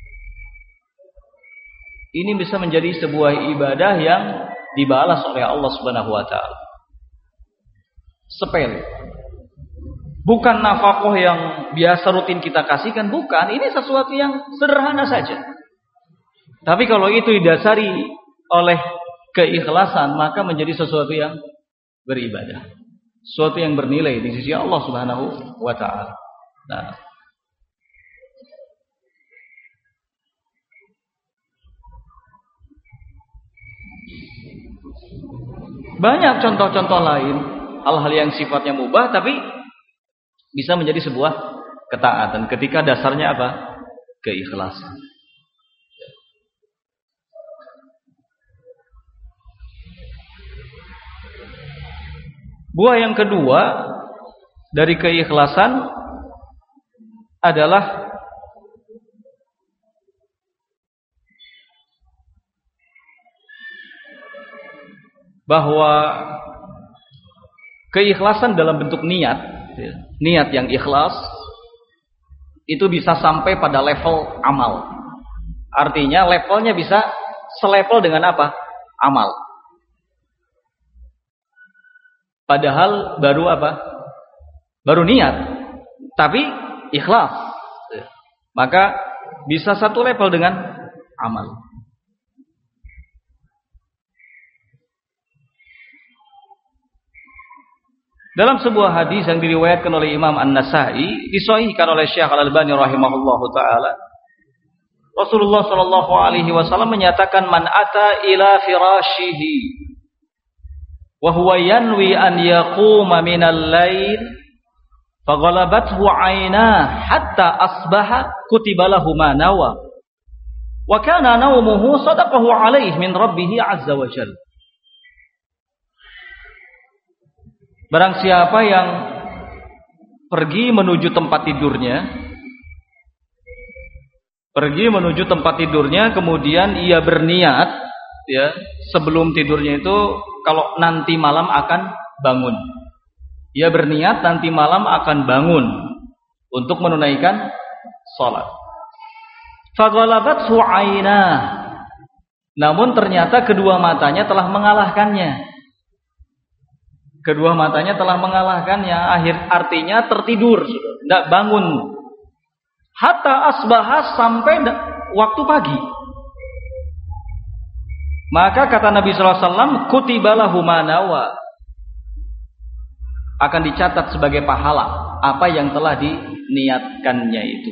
Ini bisa menjadi sebuah ibadah yang dibalas oleh Allah Subhanahu wa taala. Sepele. Bukan nafkah yang biasa rutin kita kasihkan, bukan. Ini sesuatu yang sederhana saja. Tapi kalau itu didasari oleh keikhlasan, maka menjadi sesuatu yang beribadah. Sesuatu yang bernilai di sisi Allah Subhanahu wa taala. Nah, banyak contoh-contoh lain, hal-hal yang sifatnya mubah tapi bisa menjadi sebuah ketaatan ketika dasarnya apa? Keikhlasan. Buah yang kedua dari keikhlasan adalah bahwa keikhlasan dalam bentuk niat, niat yang ikhlas itu bisa sampai pada level amal. Artinya levelnya bisa selevel dengan apa? Amal. Padahal baru apa? Baru niat, tapi ikhlas. Maka bisa satu level dengan amal. Dalam sebuah hadis yang diriwayatkan oleh Imam An-Nasa'i, disahihkan oleh Syekh Al-Albani rahimahullahu taala, Rasulullah sallallahu alaihi wasallam menyatakan, "Man ata ila firashihi wa huwa yanwi an yaquma minal lail faghalabathu 'ainah hatta asbaha kutiba lahu ma nawa wa kana nawmuhu sadaqahu 'alaihi min rabbih 'azza wa jalla." Barang siapa yang pergi menuju tempat tidurnya, kemudian ia berniat, ya, sebelum tidurnya itu kalau nanti malam akan bangun. Ia berniat nanti malam akan bangun untuk menunaikan salat. Faghalabathu 'ainah. Namun ternyata kedua matanya telah mengalahkannya. Artinya tertidur, tidak bangun. Hatta asbahas, sampai waktu pagi. Maka kata Nabi sallallahu alaihi wasallam, kutiba lahu ma nawa. Akan dicatat sebagai pahala apa yang telah diniatkannya itu.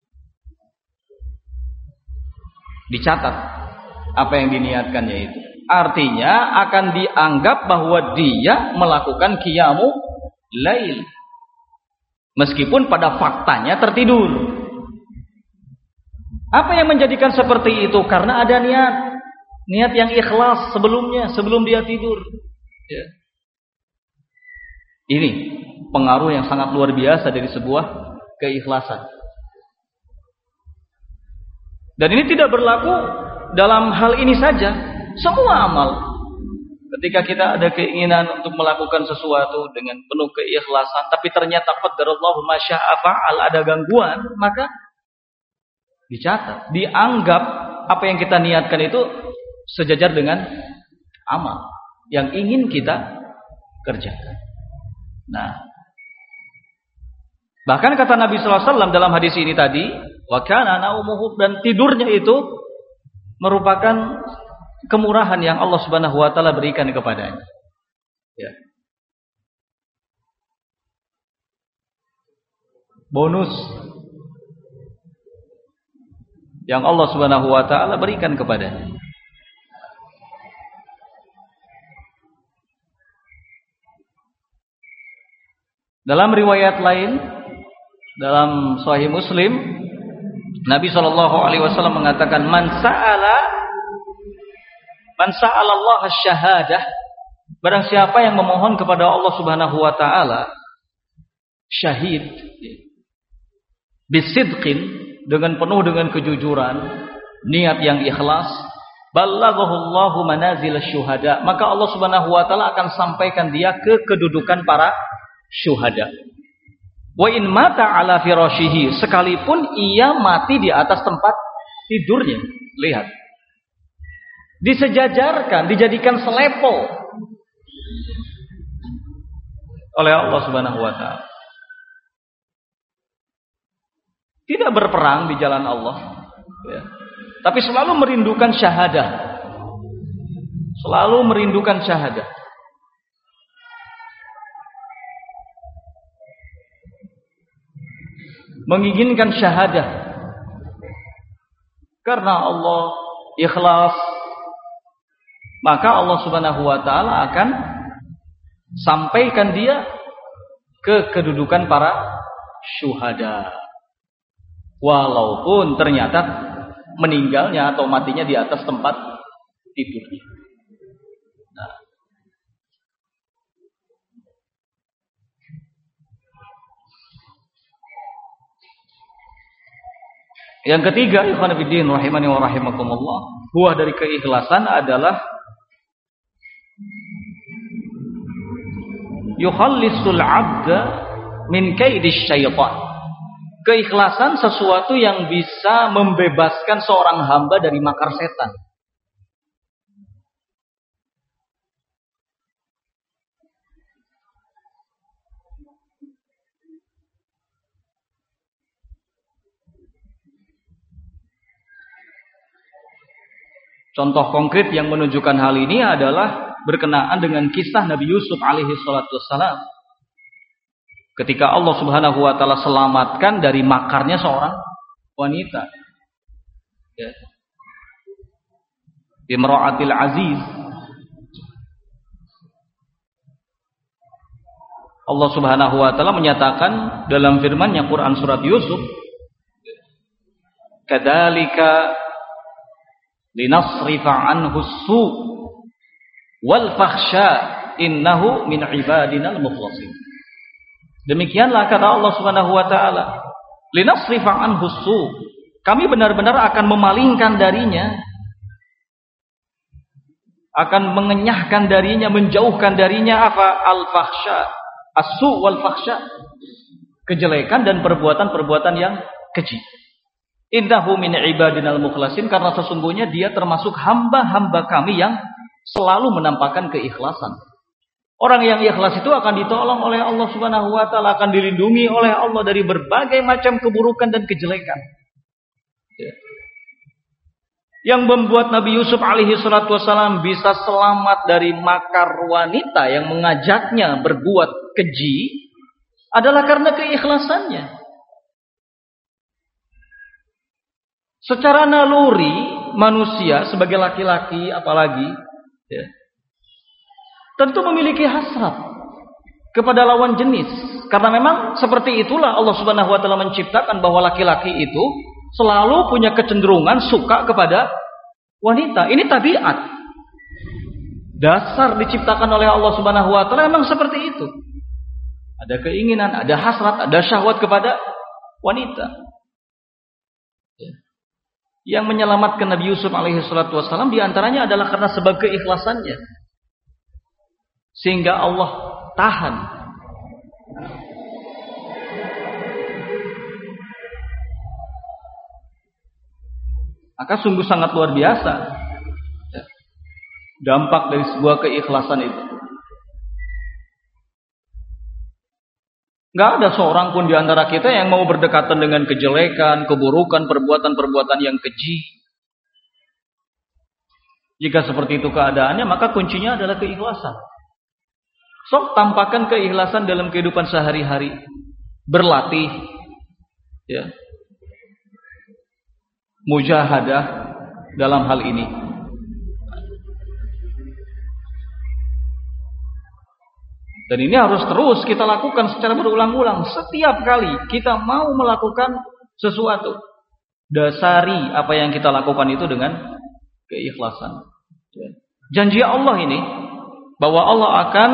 Dicatat apa yang diniatkannya itu. Artinya akan dianggap bahwa dia melakukan qiyamul lail meskipun pada faktanya tertidur. Apa yang menjadikan seperti itu? Karena ada niat yang ikhlas sebelum dia tidur, ya. Ini pengaruh yang sangat luar biasa dari sebuah keikhlasan. Dan ini tidak berlaku dalam hal ini saja. Semua amal, ketika kita ada keinginan untuk melakukan sesuatu dengan penuh keikhlasan, tapi ternyata qadarallahu ma syaa fa'al, ada gangguan, maka dicatat, dianggap apa yang kita niatkan itu sejajar dengan amal yang ingin kita kerjakan. Nah, bahkan kata Nabi sallallahu alaihi wasallam dalam hadis ini tadi, wa kana naumuhu, dan tidurnya itu merupakan kemurahan yang Allah Subhanahu wa taala berikan kepadanya. Ya. Bonus yang Allah Subhanahu wa taala berikan kepadanya. Dalam riwayat lain, dalam Sahih Muslim, Nabi SAW mengatakan, Man sa'ala Allah syahadah, barang siapa yang memohon kepada Allah Subhanahu wa taala syahid bisidqin, dengan penuh dengan kejujuran, niat yang ikhlas, ballaghahu manazil syuhada, maka Allah Subhanahu wa taala akan sampaikan dia ke kedudukan para syuhada. Wa in mata ala firashihi, sekalipun ia mati di atas tempat tidurnya. Lihat, disejajarkan, dijadikan selepol oleh Allah Subhanahu wa taala. Tidak berperang di jalan Allah, ya, tapi selalu merindukan syahadah. Selalu merindukan syahadah. Menginginkan syahadah karena Allah ikhlas, maka Allah Subhanahu wa taala akan sampaikan dia ke kedudukan para syuhada, walaupun ternyata meninggalnya atau matinya di atas tempat tidurnya. Nah, yang ketiga, ikhwan fillah rahimani wa rahimakumullah, buah dari keikhlasan adalah yukhallisul 'abda min kaidisy syaitan. Keikhlasan sesuatu yang bisa membebaskan seorang hamba dari makar setan. Contoh konkret yang menunjukkan hal ini adalah berkenaan dengan kisah Nabi Yusuf alaihi salatu wassalam. Ketika Allah Subhanahu wa taala selamatkan dari makarnya seorang wanita, ya, Imra'atil Aziz. Allah Subhanahu wa taala menyatakan dalam firman-Nya Quran surat Yusuf, kadzalika linasrifa anhu as-su' wal fakhsha innahu min ibadinal mukhlasin. Demikianlah kata Allah Subhanahu wa taala, linasrifa anhu as-su', kami benar-benar akan memalingkan darinya, akan mengenyahkan darinya, menjauhkan darinya apa? Al-fakhsha, as-su' wal fakhsha, kejelekan dan perbuatan-perbuatan yang keji. Innahu min ibadinal mukhlasin, karena sesungguhnya dia termasuk hamba-hamba kami yang selalu menampakkan keikhlasan. Orang yang ikhlas itu akan ditolong oleh Allah Subhanahu wa taala, akan dilindungi oleh Allah dari berbagai macam keburukan dan kejelekan. Ya. Yang membuat Nabi Yusuf alaihi salatu wassalam bisa selamat dari makar wanita yang mengajaknya berbuat keji adalah karena keikhlasannya. Secara naluri manusia sebagai laki-laki apalagi, ya, tentu memiliki hasrat kepada lawan jenis, karena memang seperti itulah Allah Subhanahu wa taala menciptakan bahwa laki-laki itu selalu punya kecenderungan suka kepada wanita. Ini tabiat dasar diciptakan oleh Allah Subhanahu wa taala, memang seperti itu. ada keinginan, ada hasrat, ada syahwat kepada wanita. Yang menyelamatkan Nabi Yusuf alaihi salatu wassalam diantaranya adalah karena sebab keikhlasannya, sehingga Allah tahan. Maka sungguh sangat luar biasa dampak dari sebuah keikhlasan itu. Gak ada seorang pun di antara kita yang mau berdekatan dengan kejelekan, keburukan, perbuatan-perbuatan yang keji. Jika seperti itu keadaannya, maka kuncinya adalah keikhlasan. Sok tampakkan keikhlasan dalam kehidupan sehari-hari. Berlatih, ya, mujahadah dalam hal ini. Dan ini harus terus kita lakukan secara berulang-ulang. Setiap kali kita mau melakukan sesuatu, dasari apa yang kita lakukan itu dengan keikhlasan. Janji Allah ini bahwa Allah akan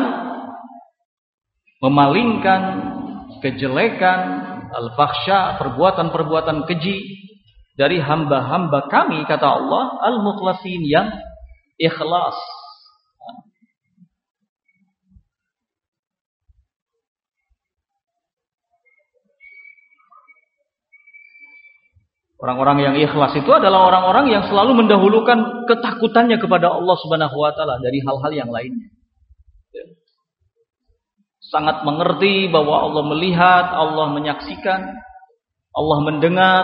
memalingkan kejelekan, al-fakhsya, perbuatan-perbuatan keji dari hamba-hamba kami, kata Allah, al-mukhlasin, yang ikhlas. Orang-orang yang ikhlas itu adalah orang-orang yang selalu mendahulukan ketakutannya kepada Allah Subhanahu wa taala dari hal-hal yang lainnya. Sangat mengerti bahwa Allah melihat, Allah menyaksikan, Allah mendengar.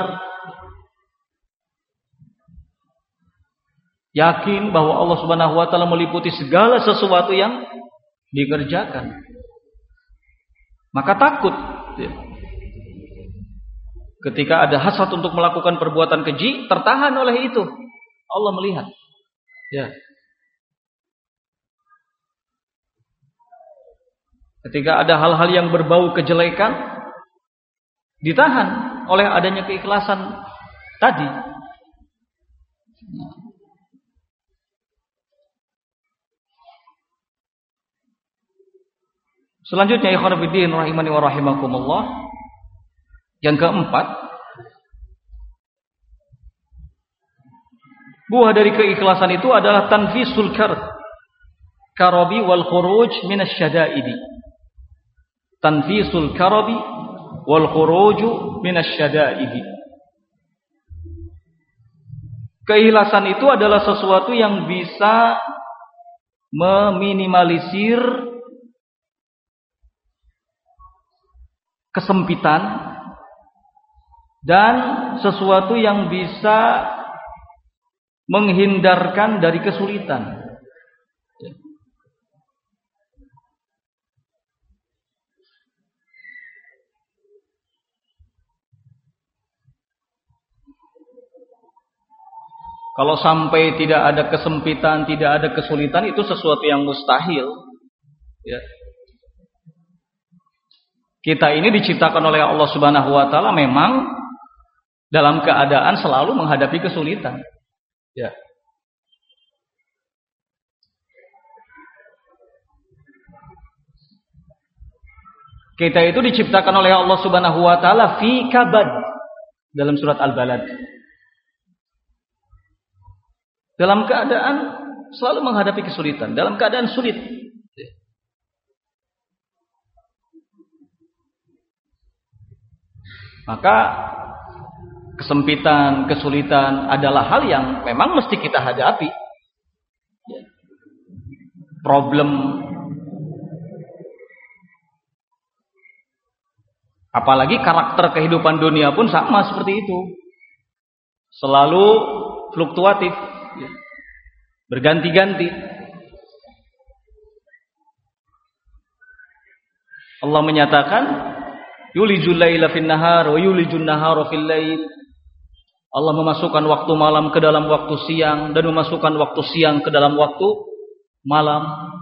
Yakin bahwa Allah Subhanahu wa taala meliputi segala sesuatu yang dikerjakan. Maka takut. Ketika ada hasrat untuk melakukan perbuatan keji, tertahan oleh itu. Allah melihat. Ya. Ketika ada hal-hal yang berbau kejelekan, ditahan oleh adanya keikhlasan tadi. Selanjutnya, ikhwan fillah rahimani wa rahimakumullah, yang keempat, buah dari keikhlasan itu adalah tanfisul karabi wal khuruj minas syada'idi. Tanfisul karabi wal khuruj minas syada'idi. Keikhlasan itu adalah sesuatu yang bisa meminimalisir kesempitan dan sesuatu yang bisa menghindarkan dari kesulitan. Kalau sampai tidak ada kesempitan, tidak ada kesulitan, itu sesuatu yang mustahil. Ya. Kita ini diciptakan oleh Allah Subhanahu wa taala memang dalam keadaan selalu menghadapi kesulitan. Ya. Kita itu diciptakan oleh Allah Subhanahu wa taala fi kabad, dalam surat Al-Balad. Dalam keadaan selalu menghadapi kesulitan, dalam keadaan sulit. Maka kesempitan, kesulitan adalah hal yang memang mesti kita hadapi. Problem, apalagi karakter kehidupan dunia pun sama seperti itu. Selalu fluktuatif, berganti-ganti. Allah menyatakan, yulijul laila fin nahar wa yulijun nahara fil lail. Allah memasukkan waktu malam ke dalam waktu siang dan memasukkan waktu siang ke dalam waktu malam.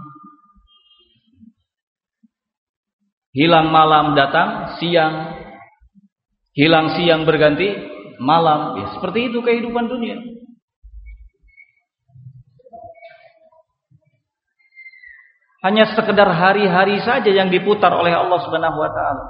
Hilang malam, datang siang. Hilang siang, berganti malam. Ya, seperti itu kehidupan dunia. Hanya sekedar hari-hari saja yang diputar oleh Allah Subhanahu wa taala.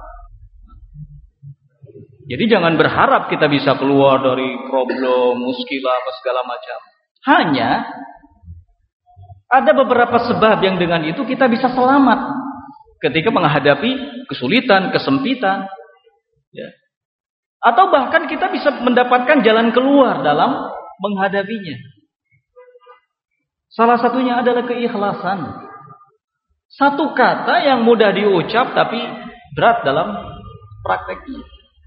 Jadi jangan berharap kita bisa keluar dari problem, muskilah apa segala macam. Hanya ada beberapa sebab yang dengan itu kita bisa selamat ketika menghadapi kesulitan, kesempitan, ya. Atau bahkan kita bisa mendapatkan jalan keluar dalam menghadapinya. Salah satunya adalah keikhlasan. Satu kata yang mudah diucap tapi berat dalam prakteknya.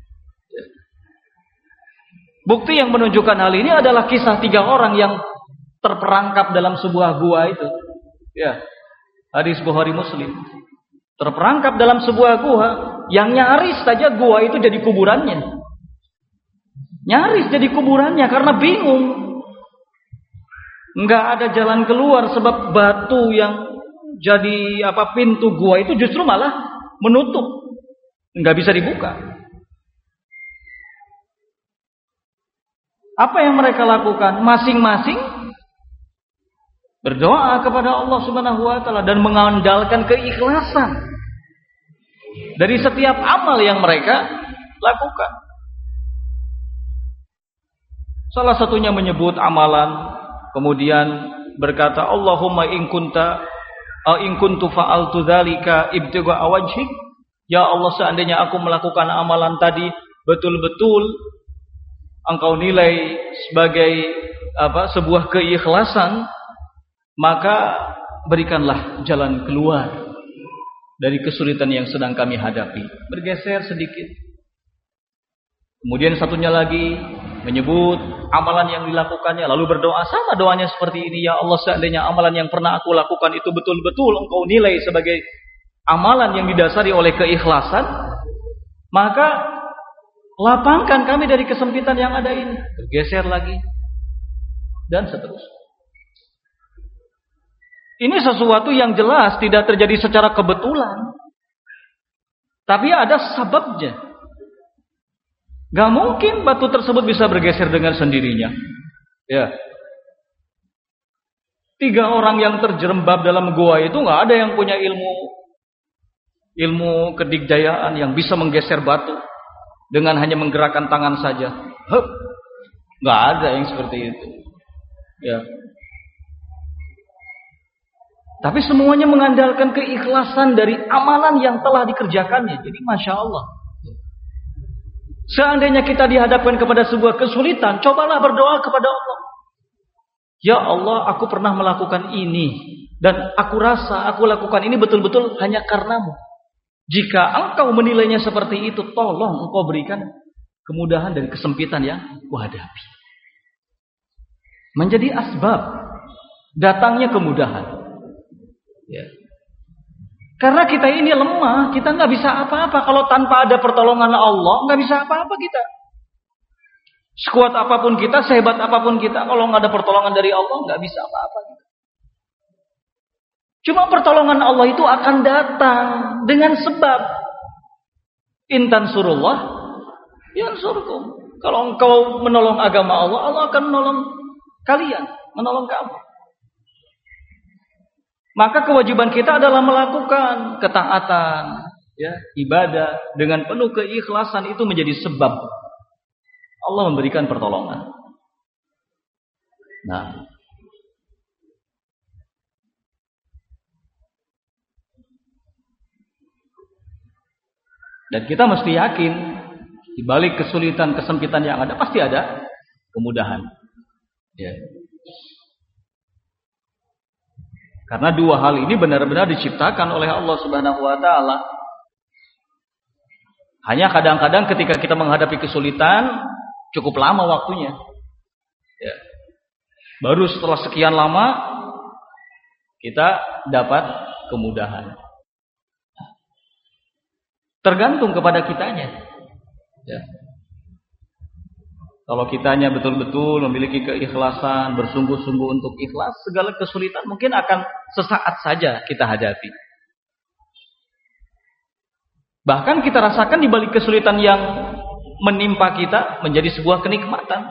Bukti yang menunjukkan hal ini adalah kisah 3 orang yang terperangkap dalam sebuah gua itu. Ya, hadis Bukhari Muslim. Terperangkap dalam sebuah gua yang nyaris saja gua itu jadi kuburannya. Nyaris jadi kuburannya karena bingung. Enggak ada jalan keluar sebab batu yang jadi pintu gua itu justru malah menutup. Enggak bisa dibuka. Apa yang mereka lakukan? Masing-masing berdoa kepada Allah Subhanahu wa taala dan mengandalkan keikhlasan dari setiap amal yang mereka lakukan. Salah satunya menyebut amalan, kemudian berkata, Allahumma in kuntu fa'altu dzalika ibtigha'a wajhik. Ya Allah, seandainya aku melakukan amalan tadi betul-betul Engkau nilai sebagai sebuah keikhlasan, maka berikanlah jalan keluar dari kesulitan yang sedang kami hadapi. Bergeser sedikit. Kemudian satunya lagi menyebut amalan yang dilakukannya, lalu berdoa sama doanya seperti ini. Ya Allah, seandainya amalan yang pernah aku lakukan itu betul-betul Engkau nilai sebagai amalan yang didasari oleh keikhlasan, maka lapangkan kami dari kesempitan yang ada ini. Bergeser lagi. Dan seterusnya. Ini sesuatu yang jelas tidak terjadi secara kebetulan. Tapi ada sebabnya. Gak mungkin batu tersebut bisa bergeser dengan sendirinya. Ya. 3 orang yang terjerembab dalam gua itu gak ada yang punya ilmu kedikdayaan yang bisa menggeser batu dengan hanya menggerakkan tangan saja. Nggak ada yang seperti itu. Ya. Tapi semuanya mengandalkan keikhlasan dari amalan yang telah dikerjakannya. Jadi Masya Allah. Seandainya kita dihadapkan kepada sebuah kesulitan, cobalah berdoa kepada Allah. Ya Allah, aku pernah melakukan ini. Dan aku rasa aku lakukan ini betul-betul hanya karenamu. Jika Engkau menilainya seperti itu, tolong Engkau berikan kemudahan dari kesempitan yang kuhadapi. Menjadi asbab datangnya kemudahan. Ya. Karena kita ini lemah, kita nggak bisa apa-apa kalau tanpa ada pertolongan Allah, nggak bisa apa-apa kita. Sekuat apapun kita, sehebat apapun kita, kalau nggak ada pertolongan dari Allah, nggak bisa apa-apa kita. Cuma pertolongan Allah itu akan datang dengan sebab. Intan surullah yansurkum. Kalau engkau menolong agama Allah, Allah akan menolong kalian, menolong kamu. Maka kewajiban kita adalah melakukan ketaatan, ya, ibadah dengan penuh keikhlasan, itu menjadi sebab Allah memberikan pertolongan. Nah, dan kita mesti yakin di balik kesulitan, kesempitan yang ada pasti ada kemudahan. Ya. Karena 2 hal ini benar-benar diciptakan oleh Allah Subhanahu wa taala. Hanya kadang-kadang ketika kita menghadapi kesulitan cukup lama waktunya. Ya. Baru setelah sekian lama kita dapat kemudahan. Tergantung kepada kitanya. Ya. Kalau kitanya betul-betul memiliki keikhlasan, bersungguh-sungguh untuk ikhlas, segala kesulitan mungkin akan sesaat saja kita hadapi. Bahkan kita rasakan di balik kesulitan yang menimpa kita menjadi sebuah kenikmatan.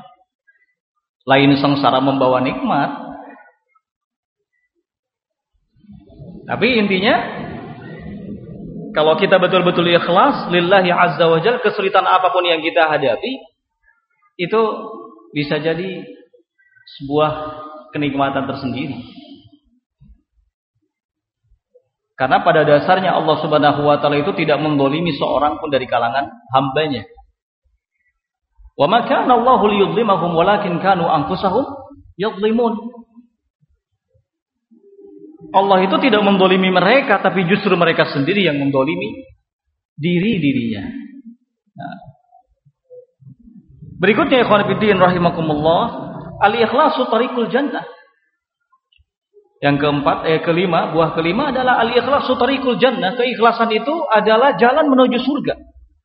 Lain sengsara membawa nikmat, Tapi intinya kalau kita betul-betul ikhlas lillahi azza wa jalla, kesulitan apapun yang kita hadapi itu bisa jadi sebuah kenikmatan tersendiri. Karena pada dasarnya Allah Subhanahu wa taala itu tidak mendolimi seorang pun dari kalangan hambanya. Wa ma kana Allahu liyudlimahum walakin kanu anfusahum yadhlimun. Allah itu tidak mendolimi mereka, tapi justru mereka sendiri yang mendolimi dirinya. Nah. Berikutnya ikhwan fillah rahimakumullah, al-ikhlasu tariqul jannah. Yang kelima, buah kelima adalah al-ikhlasu tariqul jannah. Keikhlasan itu adalah jalan menuju surga.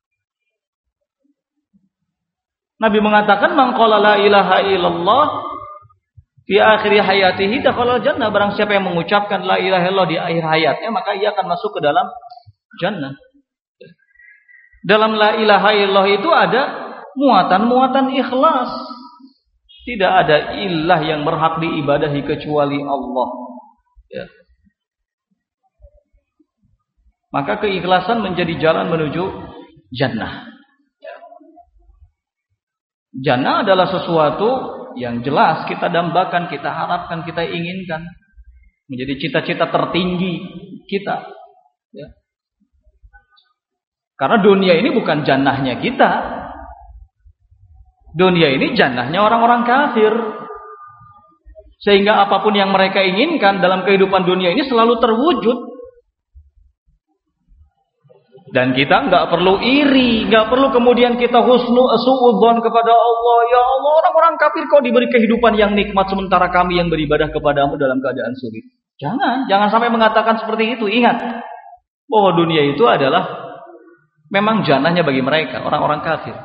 Nabi mengatakan, man qala la ilaha illallah fi akhir hayatihi dakhala jannah. Barang siapa yang mengucapkan la ilaha illallah di akhir hayatnya, maka ia akan masuk ke dalam jannah. Dalam la ilaha illallah itu ada muatan-muatan ikhlas. Tidak ada ilah yang berhak diibadahi kecuali Allah. Ya. Maka keikhlasan menjadi jalan menuju jannah. Ya. Jannah adalah sesuatu yang jelas kita dambakan, kita harapkan, kita inginkan. Menjadi cita-cita tertinggi kita. Ya. Karena dunia ini bukan jannahnya kita. Dunia ini jannahnya orang-orang kafir. Sehingga apapun yang mereka inginkan dalam kehidupan dunia ini selalu terwujud. Dan kita nggak perlu iri, nggak perlu kemudian kita suudzon kepada Allah. Ya Allah, orang-orang kafir kau diberi kehidupan yang nikmat sementara kami yang beribadah kepadamu dalam keadaan sulit. Jangan sampai mengatakan seperti itu. Ingat bahwa dunia itu adalah memang jannahnya bagi mereka, orang-orang kafir.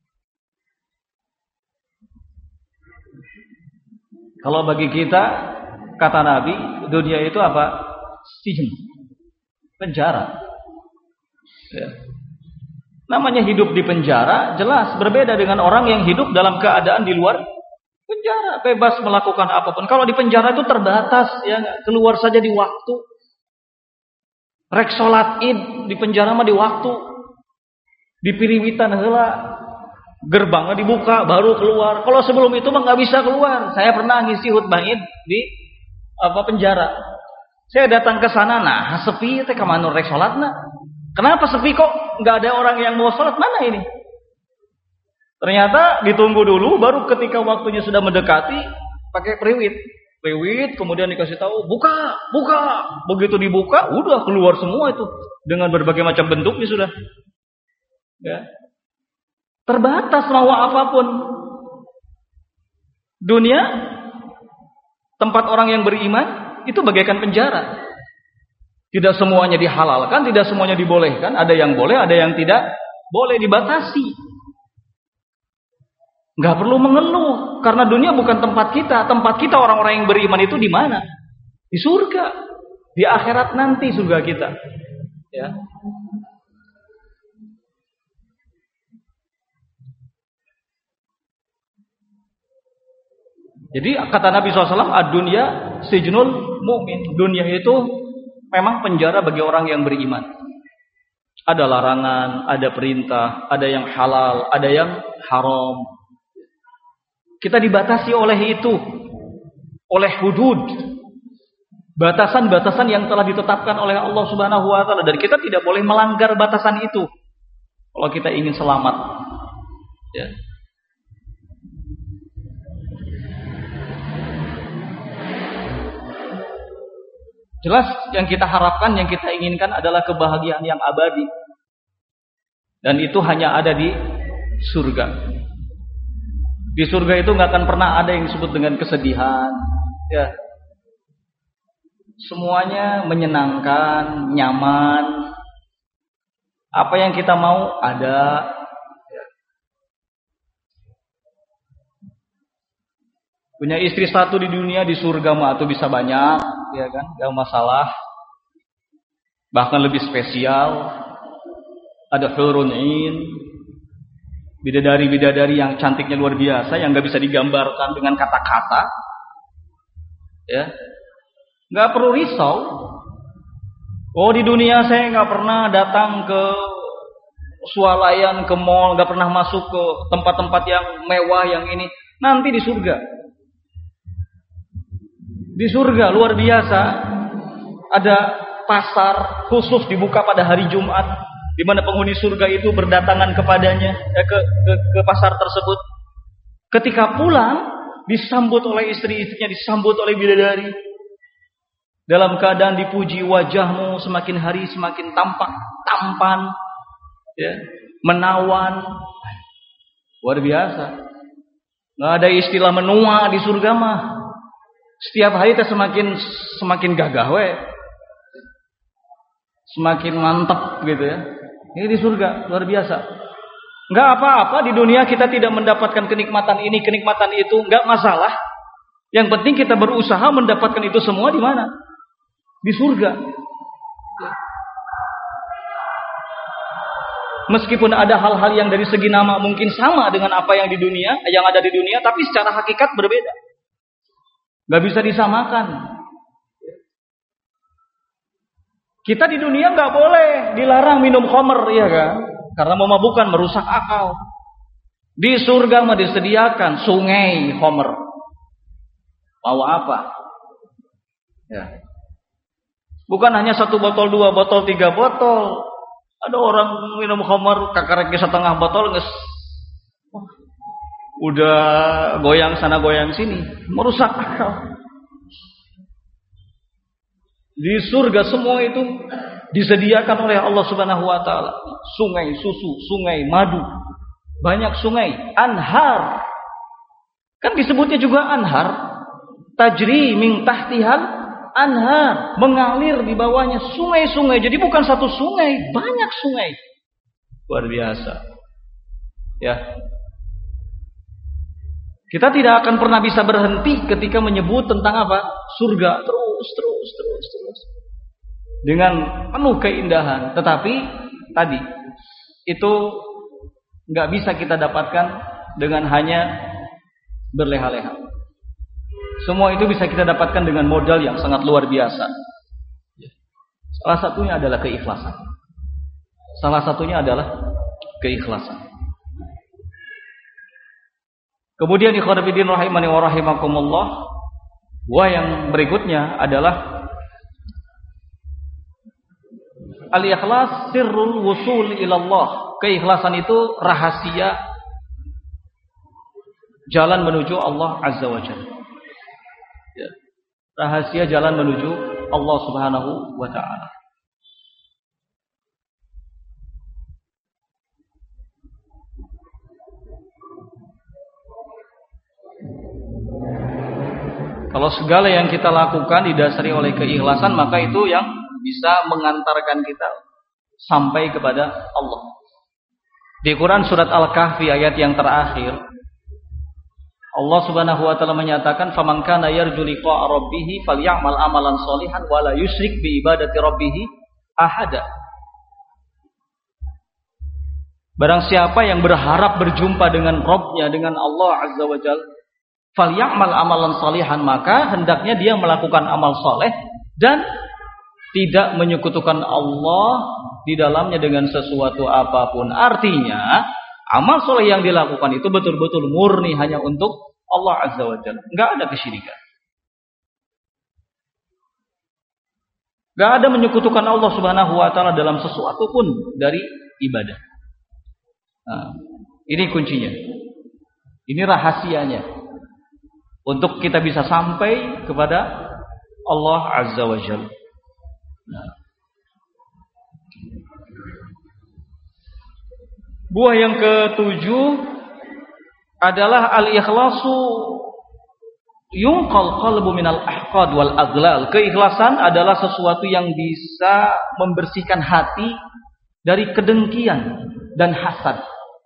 Kalau bagi kita, kata Nabi, dunia itu apa? Sijn, penjara. Ya. Namanya hidup di penjara, jelas berbeda dengan orang yang hidup dalam keadaan di luar penjara, bebas melakukan apapun. Kalau di penjara itu terbatas, ya keluar saja di waktu. Rek sholat id di penjara mah di waktu. Di piriwitan heula. Gerbangnya dibuka baru keluar. Kalau sebelum itu mah nggak bisa keluar. Saya pernah ngisi khutbah Id di penjara. Saya datang ke sana, nah sepi teh ka manur rek salatna. Kenapa sepi kok nggak ada orang yang mau salat, mana ini? Ternyata ditunggu dulu, baru ketika waktunya sudah mendekati pakai periwit, kemudian dikasih tahu buka. Begitu dibuka, udah keluar semua itu dengan berbagai macam bentuknya sudah. Ya. Terbatas mau apapun. Dunia tempat orang yang beriman itu bagaikan penjara. Tidak semuanya dihalalkan, tidak semuanya dibolehkan. Ada yang boleh, ada yang tidak boleh, dibatasi. Gak perlu mengeluh, karena dunia bukan tempat kita. Tempat kita orang-orang yang beriman itu di mana? Di surga, di akhirat nanti surga kita. Ya. Jadi kata Nabi SAW, ad-dunya sijnul mu'min. Dunia itu memang penjara bagi orang yang beriman. Ada larangan, ada perintah, ada yang halal, ada yang haram. Kita dibatasi oleh itu, oleh hudud, batasan-batasan yang telah ditetapkan oleh Allah Subhanahu wa taala, dan kita tidak boleh melanggar batasan itu kalau kita ingin selamat. Ya. Jelas yang kita harapkan, yang kita inginkan adalah kebahagiaan yang abadi. Dan itu hanya ada di surga. Di surga itu nggak akan pernah ada yang disebut dengan kesedihan. Ya. Semuanya menyenangkan, nyaman. Apa yang kita mau ada. Punya istri satu di dunia, di surga mah atau bisa banyak, ya kan? Gak masalah. Bahkan lebih spesial. Ada hurun 'ain, bidadari-bidadari yang cantiknya luar biasa, yang gak bisa digambarkan dengan kata-kata. Ya. Gak perlu risau. Oh, di dunia saya nggak pernah datang ke swalayan, ke mall, nggak pernah masuk ke tempat-tempat yang mewah yang ini. Nanti di surga. Di surga luar biasa. Ada pasar khusus dibuka pada hari Jumat, di mana penghuni surga itu berdatangan kepadanya, ke pasar tersebut. Ketika pulang, disambut oleh istri-istrinya, disambut oleh bidadari. Dalam keadaan dipuji, wajahmu semakin hari semakin tampan, ya, menawan. Luar biasa. Nggak ada istilah menua di surga mah. Setiap hari kita semakin gagah, semakin mantap gitu ya. Ini di surga luar biasa. Nggak apa-apa di dunia kita tidak mendapatkan kenikmatan ini, kenikmatan itu, nggak masalah. Yang penting kita berusaha mendapatkan itu semua di mana? Di surga. Meskipun ada hal-hal yang dari segi nama mungkin sama dengan apa yang ada di dunia, tapi secara hakikat berbeda. Nggak bisa disamakan. Kita di dunia nggak boleh dilarang minum khamr, ya kan? Karena memabukkan, merusak akal. Di surga mah disediakan sungai khamr. Mau apa? Ya. Bukan hanya 1 botol, 2 botol, 3 botol. Ada orang minum khamr kakareknya setengah botol, udah goyang sana goyang sini, merusak akal. Di surga semua itu disediakan oleh Allah Subhanahu wa taala. Sungai susu, sungai madu, banyak sungai, anhar. Kan disebutnya juga anhar. Tajri min tahtihal anhar, mengalir di bawahnya sungai-sungai. Jadi bukan satu sungai, banyak sungai. Luar biasa. Ya. Kita tidak akan pernah bisa berhenti ketika menyebut tentang apa? Surga. Terus. Dengan penuh keindahan. Tetapi tadi itu nggak bisa kita dapatkan dengan hanya berleha-leha. Semua itu bisa kita dapatkan dengan modal yang sangat luar biasa. Salah satunya adalah keikhlasan. Kemudian ikhwan fillah rahimani wa rahimakumullah, yang berikutnya adalah al-ikhlas sirrul wusul ilallah. Keikhlasan itu rahasia jalan menuju Allah Azza wa Jalla. Ya. Rahasia jalan menuju Allah Subhanahu wa ta'ala. Kalau segala yang kita lakukan didasari oleh keikhlasan, maka itu yang bisa mengantarkan kita sampai kepada Allah. Di Quran surat Al-Kahfi ayat yang terakhir, Allah Subhanahu wa taala menyatakan, "Faman kana yarju liqa'a rabbih falyamal amalan sholihan wa la yusyrik bi ibadati rabbih ahada." Barang siapa yang berharap berjumpa dengan Rabb-nya, dengan Allah Azza wa Jalla, falyamal amalan sholihan, maka hendaknya dia melakukan amal soleh dan tidak menyekutukan Allah di dalamnya dengan sesuatu apapun. Artinya amal soleh yang dilakukan itu betul-betul murni hanya untuk Allah Azza wa Jalla. Enggak ada kesyirikan. Enggak ada menyekutukan Allah Subhanahu wa taala dalam sesuatu pun dari ibadah. Nah, ini kuncinya. Ini rahasianya untuk kita bisa sampai kepada Allah Azza wa Jalla. Nah. Buah yang ketujuh adalah al-ikhlasu yunqal qalbu minal ahqad wal aghlal. Keikhlasan adalah sesuatu yang bisa membersihkan hati dari kedengkian dan hasad.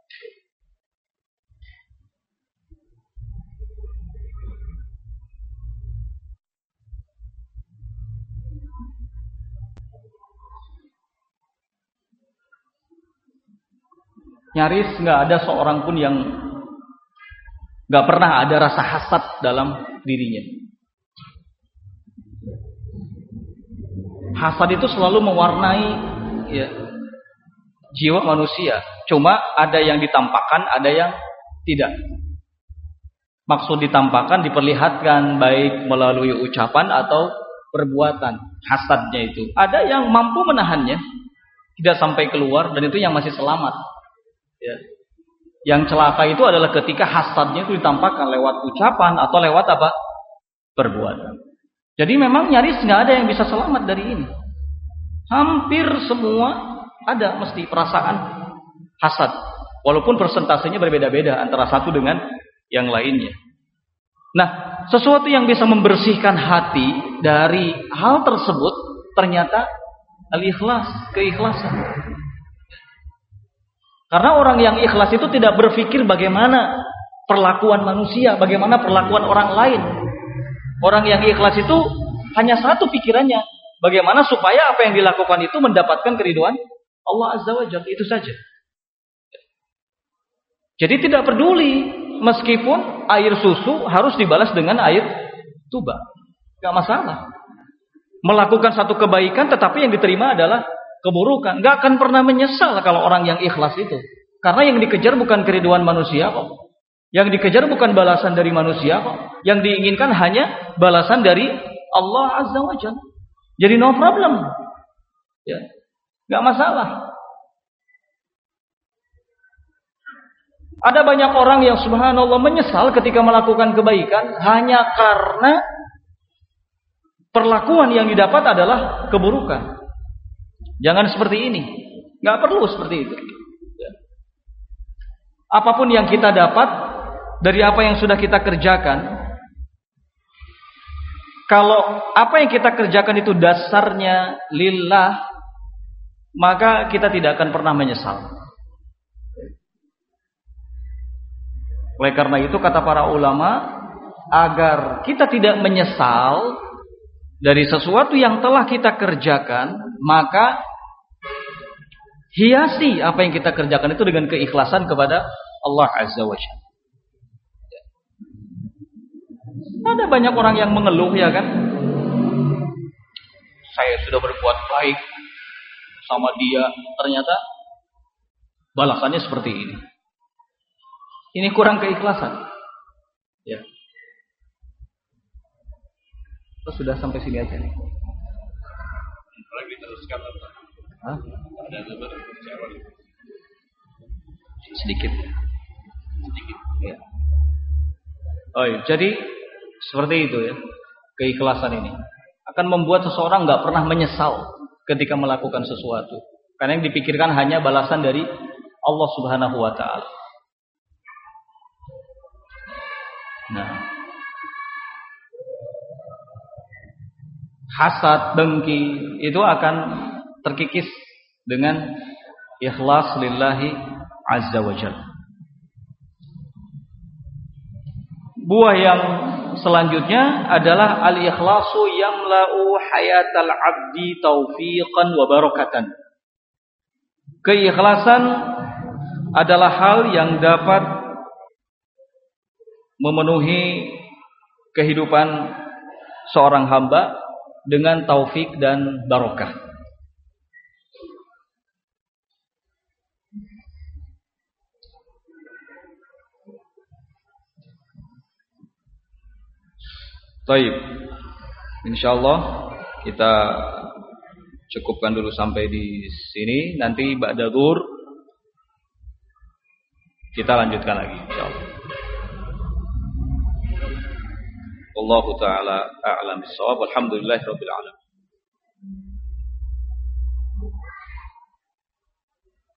Nyaris nggak ada seorang pun yang nggak pernah ada rasa hasad dalam dirinya. Hasad itu selalu mewarnai ya, jiwa manusia. Cuma ada yang ditampakkan, ada yang tidak. Maksud ditampakkan, diperlihatkan baik melalui ucapan atau perbuatan hasadnya itu. Ada yang mampu menahannya, tidak sampai keluar, dan itu yang masih selamat. Ya. Yang celaka itu adalah ketika hasadnya itu ditampakkan lewat ucapan atau lewat apa? Perbuatan. Jadi memang nyaris nggak ada yang bisa selamat dari ini. Hampir semua ada mesti perasaan hasad, walaupun persentasenya berbeda-beda antara satu dengan yang lainnya. Nah, sesuatu yang bisa membersihkan hati dari hal tersebut ternyata al-ikhlas, keikhlasan. Karena orang yang ikhlas itu tidak berpikir bagaimana perlakuan manusia, bagaimana perlakuan orang lain. Orang yang ikhlas itu hanya satu pikirannya, bagaimana supaya apa yang dilakukan itu mendapatkan keridhaan Allah Azza wa Jalla, itu saja. Jadi tidak peduli meskipun air susu harus dibalas dengan air tuba, gak masalah. Melakukan satu kebaikan tetapi yang diterima adalah keburukan, gak akan pernah menyesal kalau orang yang ikhlas itu. Karena yang dikejar bukan keridhaan manusia kok. Yang dikejar bukan balasan dari manusia kok. Yang diinginkan hanya balasan dari Allah Azza wa Jalla. Jadi no problem. Ya. Gak masalah. Ada banyak orang yang subhanallah menyesal ketika melakukan kebaikan hanya karena perlakuan yang didapat adalah keburukan. Jangan seperti ini. Gak perlu seperti itu. Apapun yang kita dapat dari apa yang sudah kita kerjakan, kalau apa yang kita kerjakan itu dasarnya lillah, maka kita tidak akan pernah menyesal. Oleh karena itu kata para ulama, agar kita tidak menyesal dari sesuatu yang telah kita kerjakan, maka hiasi apa yang kita kerjakan itu dengan keikhlasan kepada Allah Azza wa Jalla. Ada banyak orang yang mengeluh, ya kan? Saya sudah berbuat baik sama dia, ternyata balasannya seperti ini. Ini kurang keikhlasan. Ya. Terus sudah sampai sini aja nih. Boleh diteruskan, Pak? Hah? Ada lebar kecewa. Sedikit. Ya. Oh, iya. Jadi seperti itu ya. Keikhlasan ini akan membuat seseorang nggak pernah menyesal ketika melakukan sesuatu. Karena yang dipikirkan hanya balasan dari Allah Subhanahu wa taala. Nah, hasad, dengki itu akan terkikis dengan ikhlas lillahi azza wa jalla. Buah yang selanjutnya adalah al-ikhlasu yamla'u hayatal abdi taufiqan wa barakatan. Keikhlasan adalah hal yang dapat memenuhi kehidupan seorang hamba dengan taufik dan barokah. Baik, insyaallah kita cukupkan dulu sampai di sini. Nanti ba'da dzhur kita lanjutkan lagi insyaallah. Wallahu ta'ala a'lam bissawab. Alhamdulillahirabbil alamin.